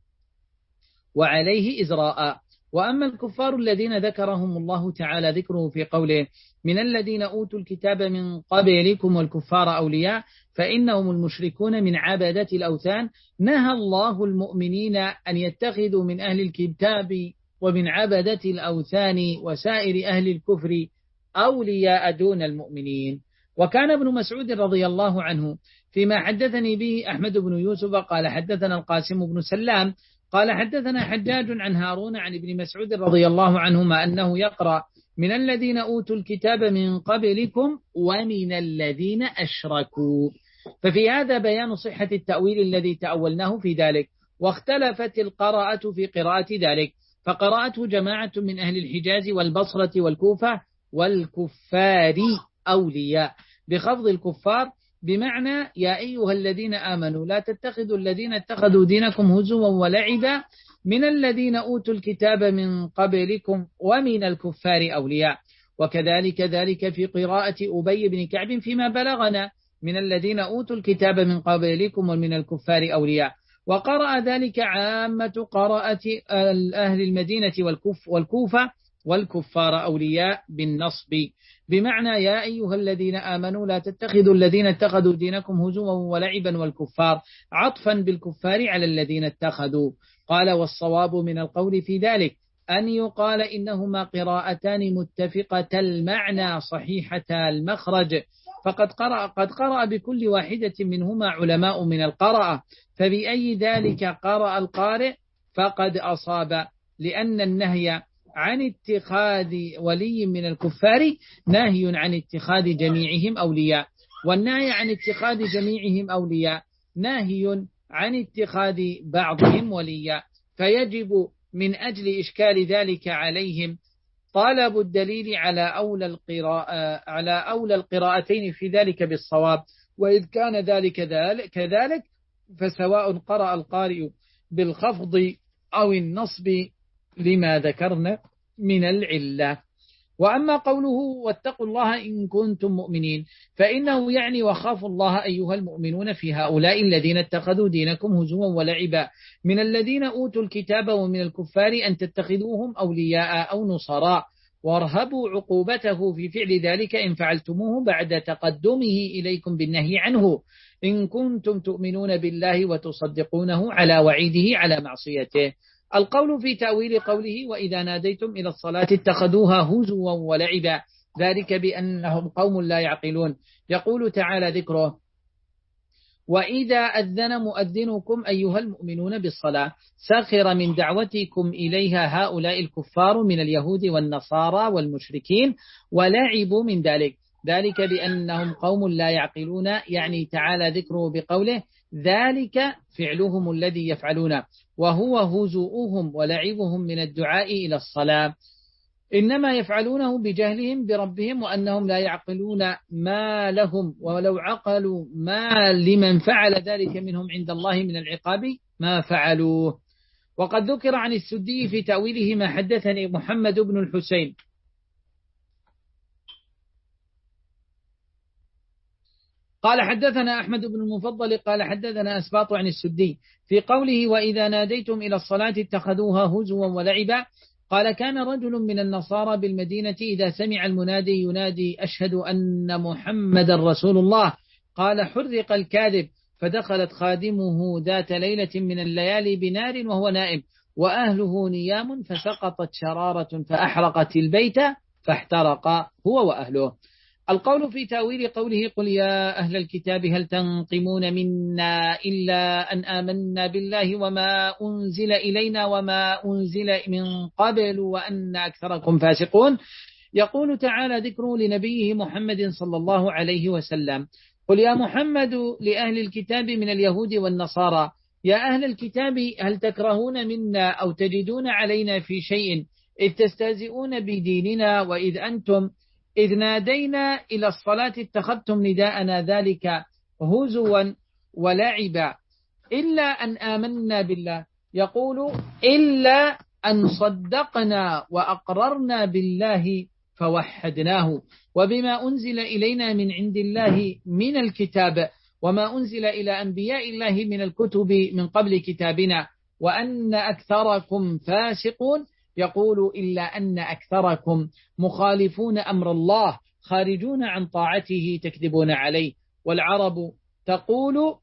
A: وعليه إزراء. وأما الكفار الذين ذكرهم الله تعالى ذكره في قوله من الذين أوتوا الكتاب من قبلكم والكفار أولياء فإنهم المشركون من عبادة الأوثان، نهى الله المؤمنين أن يتخذوا من أهل الكتاب ومن عبادة الأوثان وسائر أهل الكفر أولياء دون المؤمنين. وكان ابن مسعود رضي الله عنه فيما حدثني به أحمد بن يوسف قال حدثنا القاسم بن سلام قال حدثنا حجاج عن هارون عن ابن مسعود رضي الله عنهما أنه يقرأ من الذين أوتوا الكتاب من قبلكم ومن الذين أشركوا، ففي هذا بيان صحة التأويل الذي تأولناه في ذلك. واختلفت القراءة في قراءة ذلك، فقرأته جماعة من أهل الحجاز والبصرة والكوفة والكفار أولياء بخفض الكفار بمعنى يا أيها الذين آمنوا لا تتخذوا الذين اتخذوا دينكم هزوا ولعبا من الذين أوتوا الكتاب من قبلكم ومن الكفار أولياء. وكذلك ذلك في قراءة أبي بن كعب فيما بلغنا من الذين أوتوا الكتاب من قبلكم ومن الكفار أولياء. وقرأ ذلك عامة قراءة أهل المدينة والكوفة والكفار أولياء بالنصب بمعنى يا أيها الذين آمنوا لا تتخذوا الذين اتخذوا دينكم هزوا ولعبا والكفار عطفا بالكفار على الذين اتخذوا. قال والصواب من القول في ذلك أن يقال إنهما قراءتان متفقة المعنى صحيحة المخرج، فقد قرأ, قد قرأ بكل واحدة منهما علماء من القراءة، فبأي ذلك قرأ القارئ فقد أصاب، لأن النهي عن اتخاذ ولي من الكفار نهي عن اتخاذ جميعهم أولياء، والنهي عن اتخاذ جميعهم أولياء نهي عن اتخاذ بعضهم وليا، فيجب من أجل إشكال ذلك عليهم طلب الدليل على أولى القراءة على أولى القراءتين في ذلك بالصواب. وإذ كان ذلك كذلك فسواء قرأ القارئ بالخفض أو النصب لما ذكرنا من العلة. وأما قوله واتقوا الله إن كنتم مؤمنين فإنه يعني وخافوا الله أيها المؤمنون في هؤلاء الذين اتخذوا دينكم هزوا ولعبا من الذين أوتوا الكتاب ومن الكفار أن تتخذوهم أولياء أو نصراء، وارهبوا عقوبته في فعل ذلك إن فعلتموه بعد تقدمه إليكم بالنهي عنه إن كنتم تؤمنون بالله وتصدقونه على وعيده على معصيته. القول في تأويل قوله وإذا ناديتم إلى الصلاة اتخذوها هزوا ولعبا ذلك بأنهم قوم لا يعقلون. يقول تعالى ذكره وإذا أذن مؤذنكم أيها المؤمنون بالصلاة سخر من دعوتكم إليها هؤلاء الكفار من اليهود والنصارى والمشركين ولعبوا من ذلك ذلك بأنهم قوم لا يعقلون، يعني تعالى ذكره بقوله ذلك فعلهم الذي يفعلون وهو هزؤهم ولعبهم من الدعاء إلى الصلاة، إنما يفعلونه بجهلهم بربهم وأنهم لا يعقلون ما لهم، ولو عقلوا ما لمن فعل ذلك منهم عند الله من العقاب ما فعلوه. وقد ذكر عن السدي في تأويله ما حدثني محمد بن الحسين قال حدثنا أحمد بن المفضل قال حدثنا أسباط عن السدي في قوله وإذا ناديتم إلى الصلاة اتخذوها هزوا ولعبا. قال كان رجل من النصارى بالمدينة إذا سمع المنادي ينادي أشهد أن محمد رسول الله قال حرق الكاذب، فدخلت خادمه ذات ليلة من الليالي بنار وهو نائم وأهله نيام فسقطت شرارة فأحرقت البيت فاحترق هو وأهله. القول في تأويل قوله قل يا أهل الكتاب هل تنقمون منا إلا أن آمنا بالله وما أنزل إلينا وما أنزل من قبل وأن أكثركم فاسقون. يقول تعالى ذكره لنبيه محمد صلى الله عليه وسلم: قل يا محمد لأهل الكتاب من اليهود والنصارى يا أهل الكتاب هل تكرهون منا أو تجدون علينا في شيء إذ تستهزئون بديننا وإذ أنتم إذ نادينا إلى الصلاة اتخذتم نداءنا ذلك هزوا ولعبا إلا أن آمنا بالله. يقول إلا أن صدقنا وأقررنا بالله فوحدناه وبما أنزل إلينا من عند الله من الكتاب وما أنزل إلى أنبياء الله من الكتب من قبل كتابنا وأن أكثركم فاسقون. يقول إلا أن أكثركم مخالفون أمر الله خارجون عن طاعته تكذبون عليه. والعرب تقول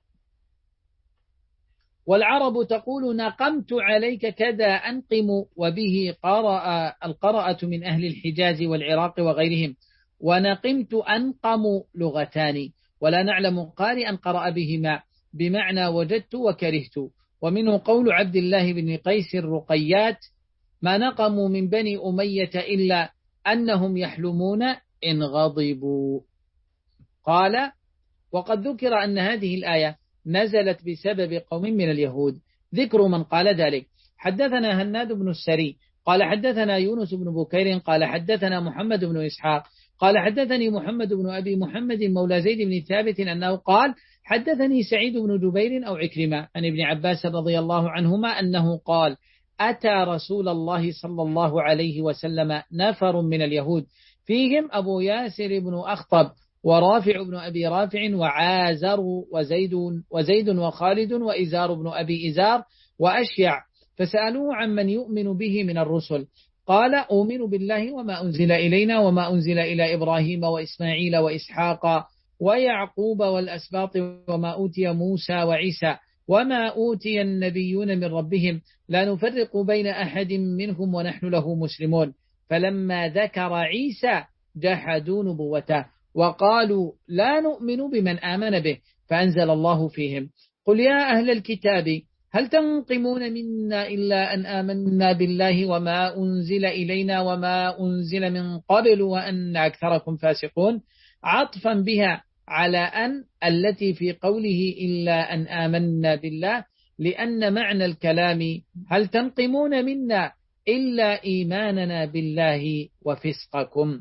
A: والعرب تقول نقمت عليك كذا أنقم، وبه قرأ القراءة من أهل الحجاز والعراق وغيرهم. ونقمت أنقم لغتان ولا نعلم قارئا قرأ بهما بمعنى وجدت وكرهت. ومنه قول عبد الله بن قيس الرقيات: ما نقموا من بني أمية إلا أنهم يحلمون إن غضبوا. قال: وقد ذكر أن هذه الآية نزلت بسبب قوم من اليهود. ذكر من قال ذلك: حدثنا هناد بن السري قال حدثنا يونس بن بكير قال حدثنا محمد بن إسحاق قال حدثني محمد بن أبي محمد مولى زيد بن ثابت أنه قال حدثني سعيد بن جبير أو عكرمة عن ابن عباس رضي الله عنهما أنه قال: أتى رسول الله صلى الله عليه وسلم نفر من اليهود فيهم أبو ياسر بن أخطب ورافع بن أبي رافع وعازر وزيد, وزيد وخالد وإزار بن أبي إزار وأشيع، فسألوه عن من يؤمن به من الرسل. قال: أؤمن بالله وما أنزل إلينا وما أنزل إلى إبراهيم وإسماعيل وإسحاق ويعقوب والأسباط وما أوتي موسى وعيسى وما أوتي النبيون من ربهم لا نفرق بين أحد منهم ونحن له مسلمون. فلما ذكر عيسى جحدوا نبوته وقالوا لا نؤمن بمن آمن به، فأنزل الله فيهم: قل يا أهل الكتاب هل تنقمون منا إلا أن آمنا بالله وما أنزل إلينا وما أنزل من قبل وأن أكثركم فاسقون، عطفا بها على أن التي في قوله إلا أن آمنا بالله، لأن معنى الكلام هل تنقمون منا إلا إيماننا بالله وفسقكم.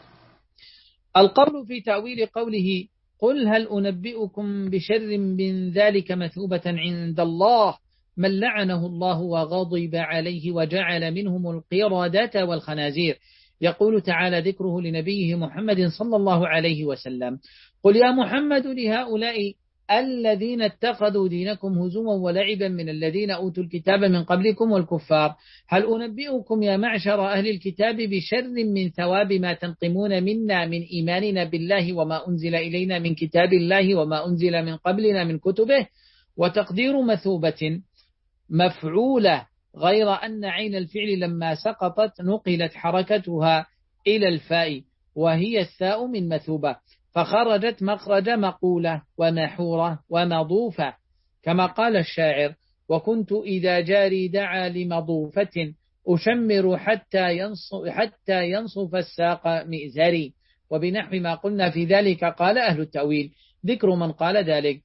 A: القول في تأويل قوله قل هل أنبئكم بشر من ذلك مثوبة عند الله من لعنه الله وغضب عليه وجعل منهم القردة والخنازير. يقول تعالى ذكره لنبيه محمد صلى الله عليه وسلم: قل يا محمد لهؤلاء الذين اتخذوا دينكم هزوا ولعبا من الذين أوتوا الكتاب من قبلكم والكفار هل أنبئكم يا معشر أهل الكتاب بشر من ثواب ما تنقمون منا من إيماننا بالله وما أنزل إلينا من كتاب الله وما أنزل من قبلنا من كتبه. وتقدير مثوبة مفعولة، غير أن عين الفعل لما سقطت نقلت حركتها إلى الفاء وهي الثاء من مثوبة، فخرجت مخرج مقولة ومحورة ومضوفة، كما قال الشاعر: وكنت إذا جاري دعا لمضوفة أشمر حتى ينصف, حتى ينصف الساق مئزري. وبنحو ما قلنا في ذلك قال أهل التأويل. ذكر من قال ذلك: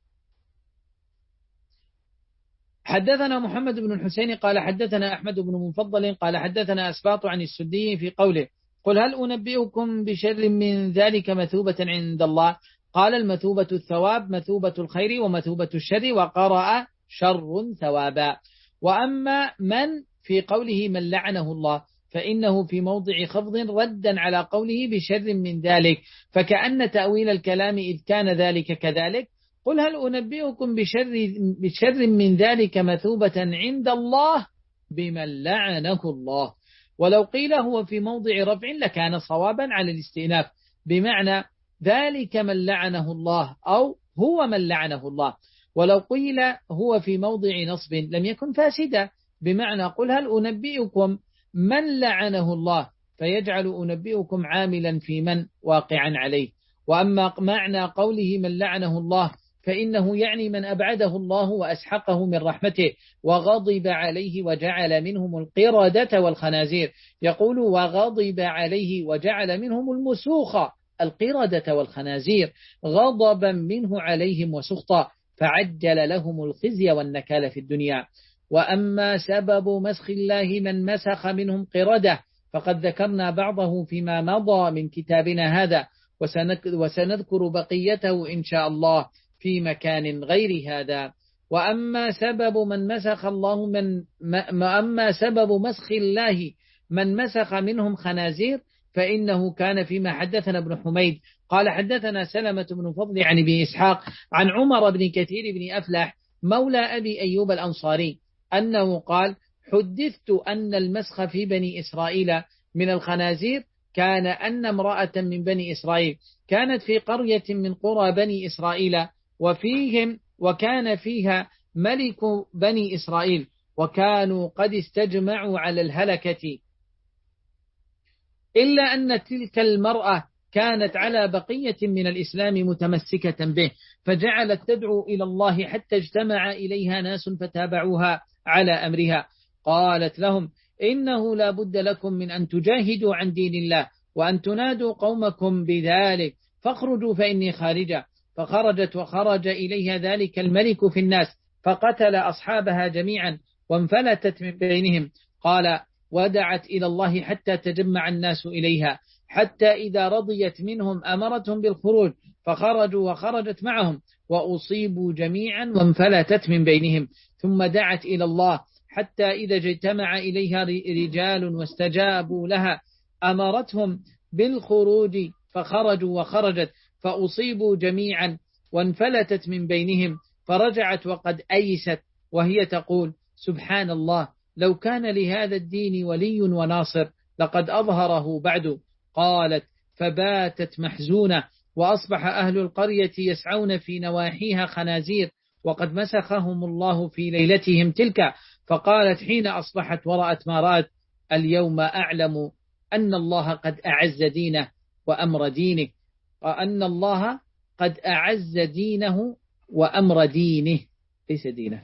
A: حدثنا محمد بن الحسين قال حدثنا أحمد بن مفضل قال حدثنا أسباط عن السدي في قوله قل هل أنبئكم بشر من ذلك مثوبة عند الله. قال: المثوبة الثواب، مثوبة الخير ومثوبة الشر، وقرأ شر ثوابا. وأما من في قوله من لعنه الله فإنه في موضع خفض ردا على قوله بشر من ذلك، فكأن تأويل الكلام إذ كان ذلك كذلك. قل هل أنبئكم بشر, بشر من ذلك مثوبة عند الله بمن لعنه الله. ولو قيل هو في موضع رفع لكان صوابا على الاستئناف، بمعنى ذلك من لعنه الله أو هو من لعنه الله. ولو قيل هو في موضع نصب لم يكن فاسدا، بمعنى قل هل أنبئكم من لعنه الله، فيجعل أنبئكم عاملا في من واقعا عليه. وأما معنى قوله من لعنه الله فإنه يعني من أبعده الله وأسحقه من رحمته وغضب عليه وجعل منهم القردة والخنازير. يقول وغضب عليه وجعل منهم المسوخ القردة والخنازير غضبا منه عليهم وسخطا فعجل لهم الخزي والنكال في الدنيا. وأما سبب مسخ الله من مسخ منهم قردة فقد ذكرنا بعضه فيما مضى من كتابنا هذا، وسنذكر بقيته إن شاء الله في مكان غير هذا. وأما سبب من مسخ الله من أما سبب مسخ الله من مسخ منهم خنازير فإنه كان فيما حدثنا ابن حميد قال حدثنا سلمة بن فضل عن ابن إسحاق عن عمر بن كثير بن أفلح مولى أبي أيوب الأنصاري أنه قال حدثت أن المسخ في بني إسرائيل من الخنازير كان أن امرأة من بني إسرائيل كانت في قرية من قرى بني إسرائيل وفيهم وكان فيها ملك بني إسرائيل وكانوا قد استجمعوا على الهلكة، إلا أن تلك المرأة كانت على بقية من الإسلام متمسكة به فجعلت تدعو إلى الله حتى اجتمع إليها ناس فتابعوها على أمرها. قالت لهم إنه لا بد لكم من أن تجاهدوا عن دين الله وأن تنادوا قومكم بذلك فاخرجوا فإني خارجة. فخرجت وخرج إليها ذلك الملك في الناس فقتل أصحابها جميعا وانفلتت من بينهم. قال ودعت إلى الله حتى تجمع الناس إليها حتى إذا رضيت منهم أمرتهم بالخروج فخرجوا وخرجت معهم وأصيبوا جميعا وانفلتت من بينهم. ثم دعت إلى الله حتى إذا اجتمع إليها رجال واستجابوا لها أمرتهم بالخروج فخرجوا وخرجت فأصيبوا جميعا وانفلتت من بينهم. فرجعت وقد أيست وهي تقول سبحان الله لو كان لهذا الدين ولي وناصر لقد أظهره بعد. قالت فباتت محزونة وأصبح أهل القرية يسعون في نواحيها خنازير وقد مسخهم الله في ليلتهم تلك. فقالت حين أصبحت ورأت ما رأت اليوم أعلم أن الله قد أعز دينه وأمر دينه وأن الله قد أعز دينه وأمر دينه ليس دينه.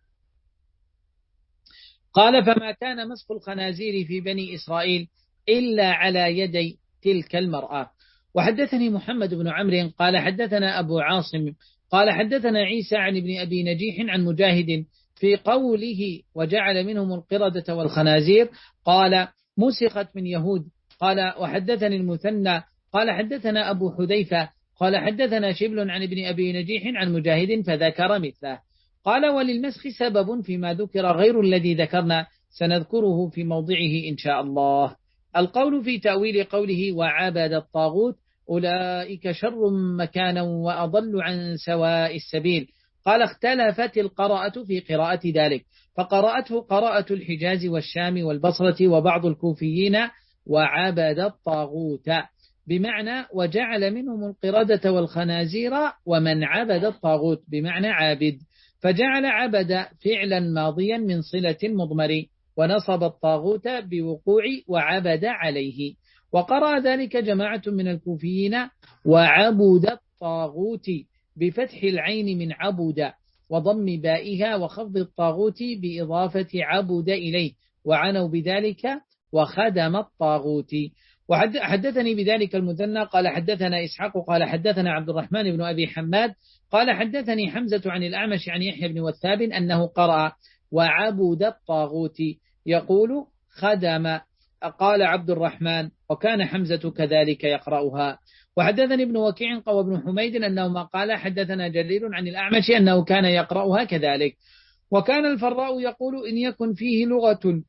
A: قال فما كان مسخ الخنازير في بني إسرائيل إلا على يدي تلك المرأة. وحدثني محمد بن عمرو قال حدثنا أبو عاصم قال حدثنا عيسى عن ابن أبي نجيح عن مجاهد في قوله وجعل منهم القردة والخنازير قال مسخت من يهود. قال وحدثني المثنى قال حدثنا أبو حذيفة قال حدثنا شبل عن ابن أبي نجيح عن مجاهد فذكر مثله. قال وللمسخ سبب فيما ذكر غير الذي ذكرنا سنذكره في موضعه إن شاء الله. القول في تأويل قوله وعبد الطاغوت أولئك شر مكانا وأضل عن سواء السبيل. قال اختلفت القراءة في قراءة ذلك فقرأته قراءة الحجاز والشام والبصرة وبعض الكوفيين وعبد الطاغوت بمعنى وجعل منهم القردة والخنازير ومن عبد الطاغوت بمعنى عابد فجعل عبد فعلا ماضيا من صلة مضمر ونصب الطاغوت بوقوع وعبد عليه. وقرأ ذلك جماعة من الكوفيين وعبد الطاغوت بفتح العين من عبد وضم بائها وخفض الطاغوت بإضافة عبد إليه وعنوا بذلك وخدم الطاغوت. وحدثني بذلك المثنى قال حدثنا إسحاق قال حدثنا عبد الرحمن بن أبي حماد قال حدثني حمزة عن الأعمش عن يحيى بن وثاب أنه قرأ وعبد الطاغوت يقول خدم. قال عبد الرحمن وكان حمزة كذلك يقرأها. وحدثني ابن وكيع وابن حميد أنهما قال حدثنا جرير عن الأعمش أنه كان يقرأها كذلك. وكان الفراء يقول إن يكن فيه لغة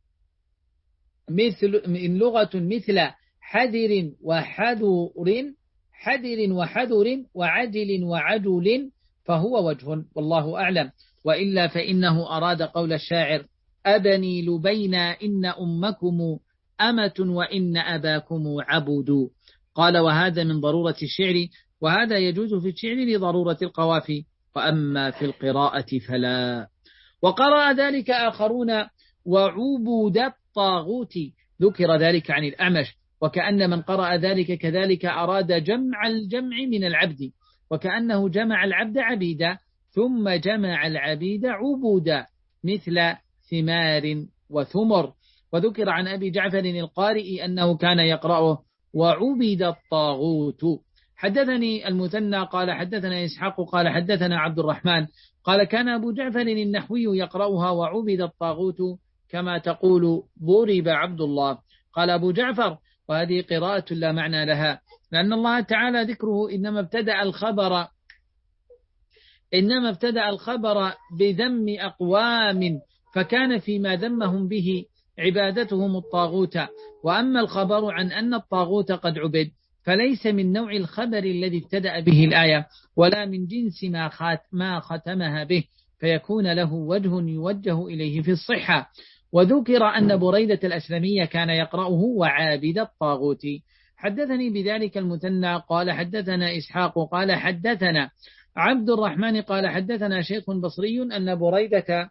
A: مثل من لغة مثل حذر وحذر حذر وحذر وعدل وعدل فهو وجه والله أعلم. وإلا فإنه أراد قول الشاعر أبني لبينا إن أمكم أمة وإن أباكم عبد. قال وهذا من ضرورة الشعر وهذا يجوز في الشعر لضرورة القوافي وأما في القراءة فلا. وقرأ ذلك آخرون وعبود الطاغوت ذكر ذلك عن الأعمش وكأن من قرأ ذلك كذلك أراد جمع الجمع من العبد، وكأنه جمع العبد عبيدا ثم جمع العبيد عبودا مثل ثمار وثمر. وذكر عن أبي جعفر القارئ أنه كان يقرأه وعبد الطاغوت. حدثني المثنى قال حدثنا إسحاق قال حدثنا عبد الرحمن قال كان أبو جعفر النحوي يقرأها وعبد الطاغوت كما تقول ضرب عبد الله. قال أبو جعفر وهذه قراءة لا معنى لها، لأن الله تعالى ذكره إنما ابتدأ الخبر إنما ابتدأ الخبر بذم أقوام، فكان فيما ذمهم به عبادتهم الطاغوت، وأما الخبر عن أن الطاغوت قد عبد فليس من نوع الخبر الذي ابتدأ به الآية ولا من جنس ما, خات ما ختمها به، فيكون له وجه يوجه إليه في الصحة. وذكر أن بريدة الأسلمية كان يقرأه وعابد الطاغوت. حدثني بذلك المثنى قال حدثنا إسحاق قال حدثنا عبد الرحمن قال حدثنا شيخ بصري أن بريدة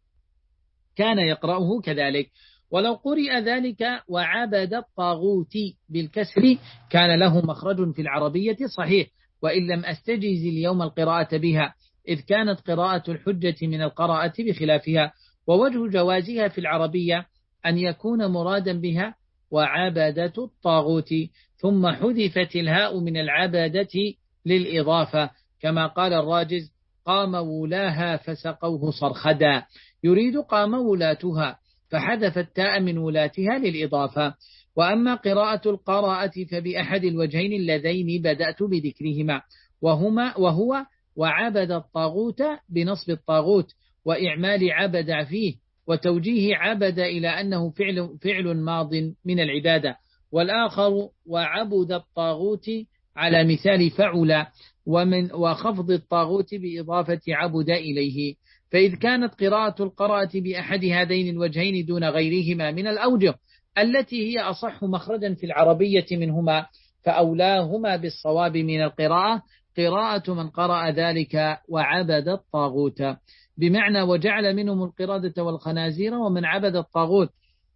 A: كان يقرأه كذلك. ولو قرئ ذلك وعبد الطاغوت بالكسر كان له مخرج في العربية صحيح، وإن لم أستجز اليوم القراءة بها، إذ كانت قراءة الحجة من القراءة بخلافها. ووجه جوازها في العربية أن يكون مرادا بها وعبدة الطاغوت ثم حذفت الهاء من العبدة للإضافة، كما قال الراجز قام ولاها فسقوه صرخدا، يريد قام ولاتها فحذف التاء من ولاتها للإضافة. وأما قراءة القراءة فبأحد الوجهين اللذين بدأت بذكرهما، وهما وهو وعبد الطاغوت بنصب الطاغوت وإعمال عبد فيه، وتوجيه عبد إلى أنه فعل, فعل ماض من العبادة، والآخر وعبد الطاغوت على مثال فعل ومن وخفض الطاغوت بإضافة عبد إليه. فإذ كانت قراءة القراءة بأحد هذين الوجهين دون غيرهما من الأوجه التي هي أصح مخرجا في العربية منهما، فأولاهما بالصواب من القراءة قراءة من قرأ ذلك وعبد الطاغوت، بمعنى وجعل منهم القرادة والخنازير ومن عبد الطاغوت،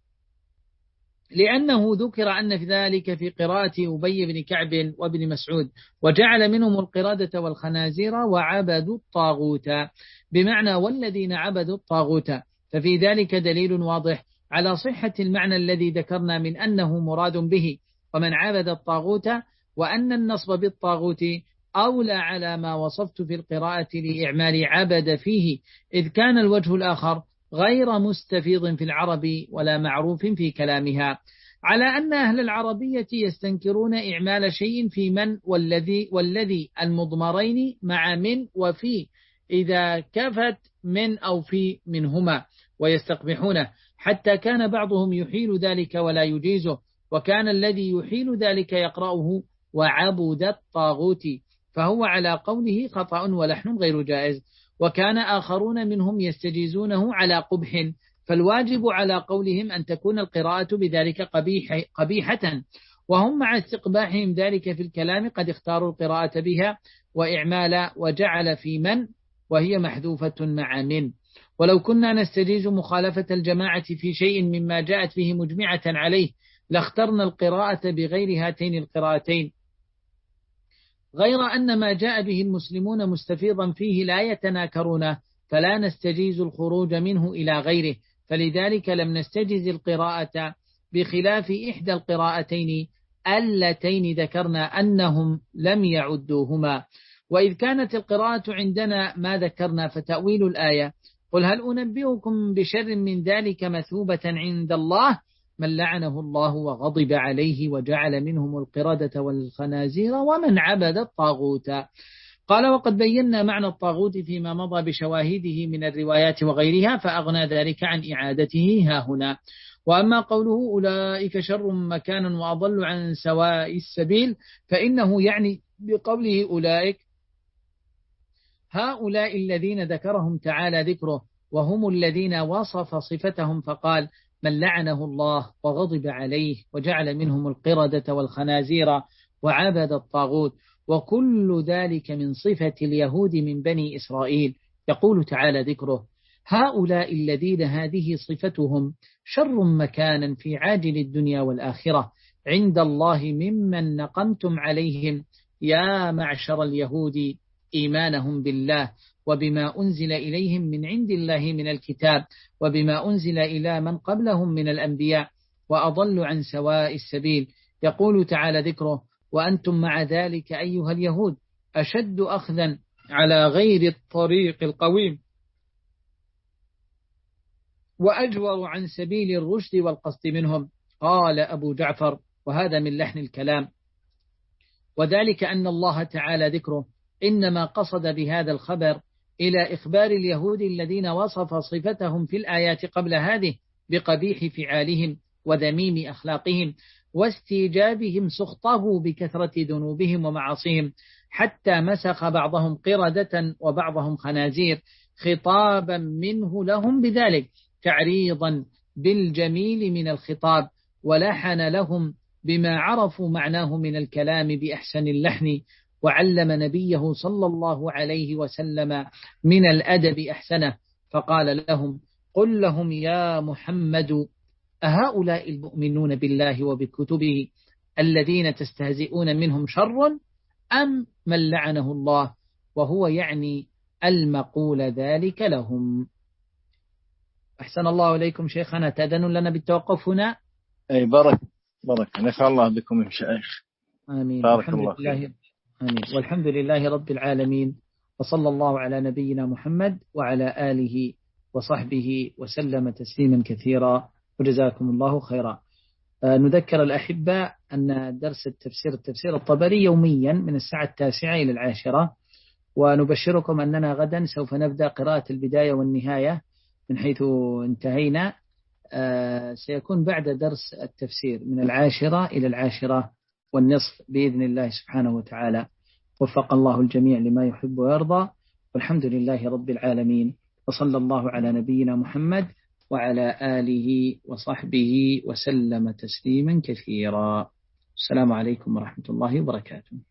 A: لأنه ذكر أن في ذلك في قراءة أبي بن كعب وابن مسعود وجعل منهم القرادة والخنازير وعبدوا الطاغوت، بمعنى والذين عبدوا الطاغوت. ففي ذلك دليل واضح على صحة المعنى الذي ذكرنا من أنه مراد به ومن عبد الطاغوت، وأن النصب بالطاغوت أولى على ما وصفت في القراءة لإعمال عبد فيه، إذ كان الوجه الآخر غير مستفيض في العرب ولا معروف في كلامها، على أن أهل العربية يستنكرون إعمال شيء في من والذي والذي المضمرين مع من وفي إذا كفت من أو في منهما ويستقبحونه، حتى كان بعضهم يحيل ذلك ولا يجيزه، وكان الذي يحيل ذلك يقرأه وعبد الطاغوت، فهو على قوله خطأ ولحن غير جائز. وكان آخرون منهم يستجيزونه على قبح، فالواجب على قولهم أن تكون القراءة بذلك قبيح قبيحة، وهم مع استقباحهم ذلك في الكلام قد اختاروا القراءة بها وإعمال وجعل في من وهي محذوفة مع من. ولو كنا نستجيز مخالفة الجماعة في شيء مما جاءت به مجمعة عليه لاخترنا القراءة بغير هاتين القراءتين، غير أن ما جاء به المسلمون مستفيضا فيه لا يتناكرونه، فلا نستجيز الخروج منه إلى غيره، فلذلك لم نستجز القراءة بخلاف إحدى القراءتين اللتين ذكرنا أنهم لم يعدوهما. وإذ كانت القراءة عندنا ما ذكرنا فتأويل الآية قل هل أنبئكم بشر من ذلك مثوبة عند الله من لعنه الله وغضب عليه وجعل منهم القردة والخنازير ومن عبد الطاغوت. قال وقد بينا معنى الطاغوت فيما مضى بشواهده من الروايات وغيرها، فأغنى ذلك عن إعادته ها هنا. وأما قوله أولئك شر مكانا وأضل عن سواء السبيل، فإنه يعني بقوله أولئك هؤلاء الذين ذكرهم تعالى ذكره، وهم الذين وصف صفتهم فقال من لعنه الله وغضب عليه وجعل منهم القردة والخنازير وعبد الطاغوت، وكل ذلك من صفة اليهود من بني إسرائيل. يقول تعالى ذكره هؤلاء الذين هذه صفتهم شر مكانا في عاجل الدنيا والآخرة، عند الله ممن نقمتم عليهم يا معشر اليهود إيمانهم بالله وبما أنزل إليهم من عند الله من الكتاب وبما أنزل إلى من قبلهم من الأنبياء وأضل عن سواء السبيل. يقول تعالى ذكره: وأنتم مع ذلك أيها اليهود أشد أخذا على غير الطريق القويم وأجور عن سبيل الرشد والقصد منهم. قال أبو جعفر، وهذا من لحن الكلام: وذلك أن الله تعالى ذكره إنما قصد بهذا الخبر إلى إخبار اليهود الذين وصف صفتهم في الآيات قبل هذه بقبيح فعالهم وذميم أخلاقهم واستيجابهم سخطه بكثرة ذنوبهم ومعاصيهم، حتى مسخ بعضهم قردة وبعضهم خنازير، خطابا منه لهم بذلك تعريضا بالجميل من الخطاب، ولحن لهم بما عرفوا معناه من الكلام بأحسن اللحن، وعلم نبيه صلى الله عليه وسلم من الأدب أحسنه، فقال لهم: قل لهم يا محمد أهؤلاء المؤمنون بالله وبكتبه الذين تستهزئون منهم شر أم من لعنه الله؟ وهو يعني المقول ذلك لهم. أحسن الله إليكم شيخنا، تأذن لنا بالتوقف هنا؟
B: أي بارك بارك نفع الله بكم يا شيخ.
A: آمين.
B: بارك
A: والحمد
B: الله
A: لله. آمين. والحمد لله رب العالمين، وصلى الله على نبينا محمد وعلى آله وصحبه وسلم تسليما كثيرا، وجزاكم الله خيرا. آه نذكر الأحبة أن درس التفسير التفسير الطبري يوميا من الساعة التاسعة إلى العاشرة، ونبشركم أننا غدا سوف نبدأ قراءة البداية والنهاية من حيث انتهينا. آه سيكون بعد درس التفسير من العاشرة إلى العاشرة والنصف بإذن الله سبحانه وتعالى. وفق الله الجميع لما يحب ويرضى، والحمد لله رب العالمين، وصلى الله على نبينا محمد وعلى آله وصحبه وسلم تسليما كثيرا. السلام عليكم ورحمة الله وبركاته.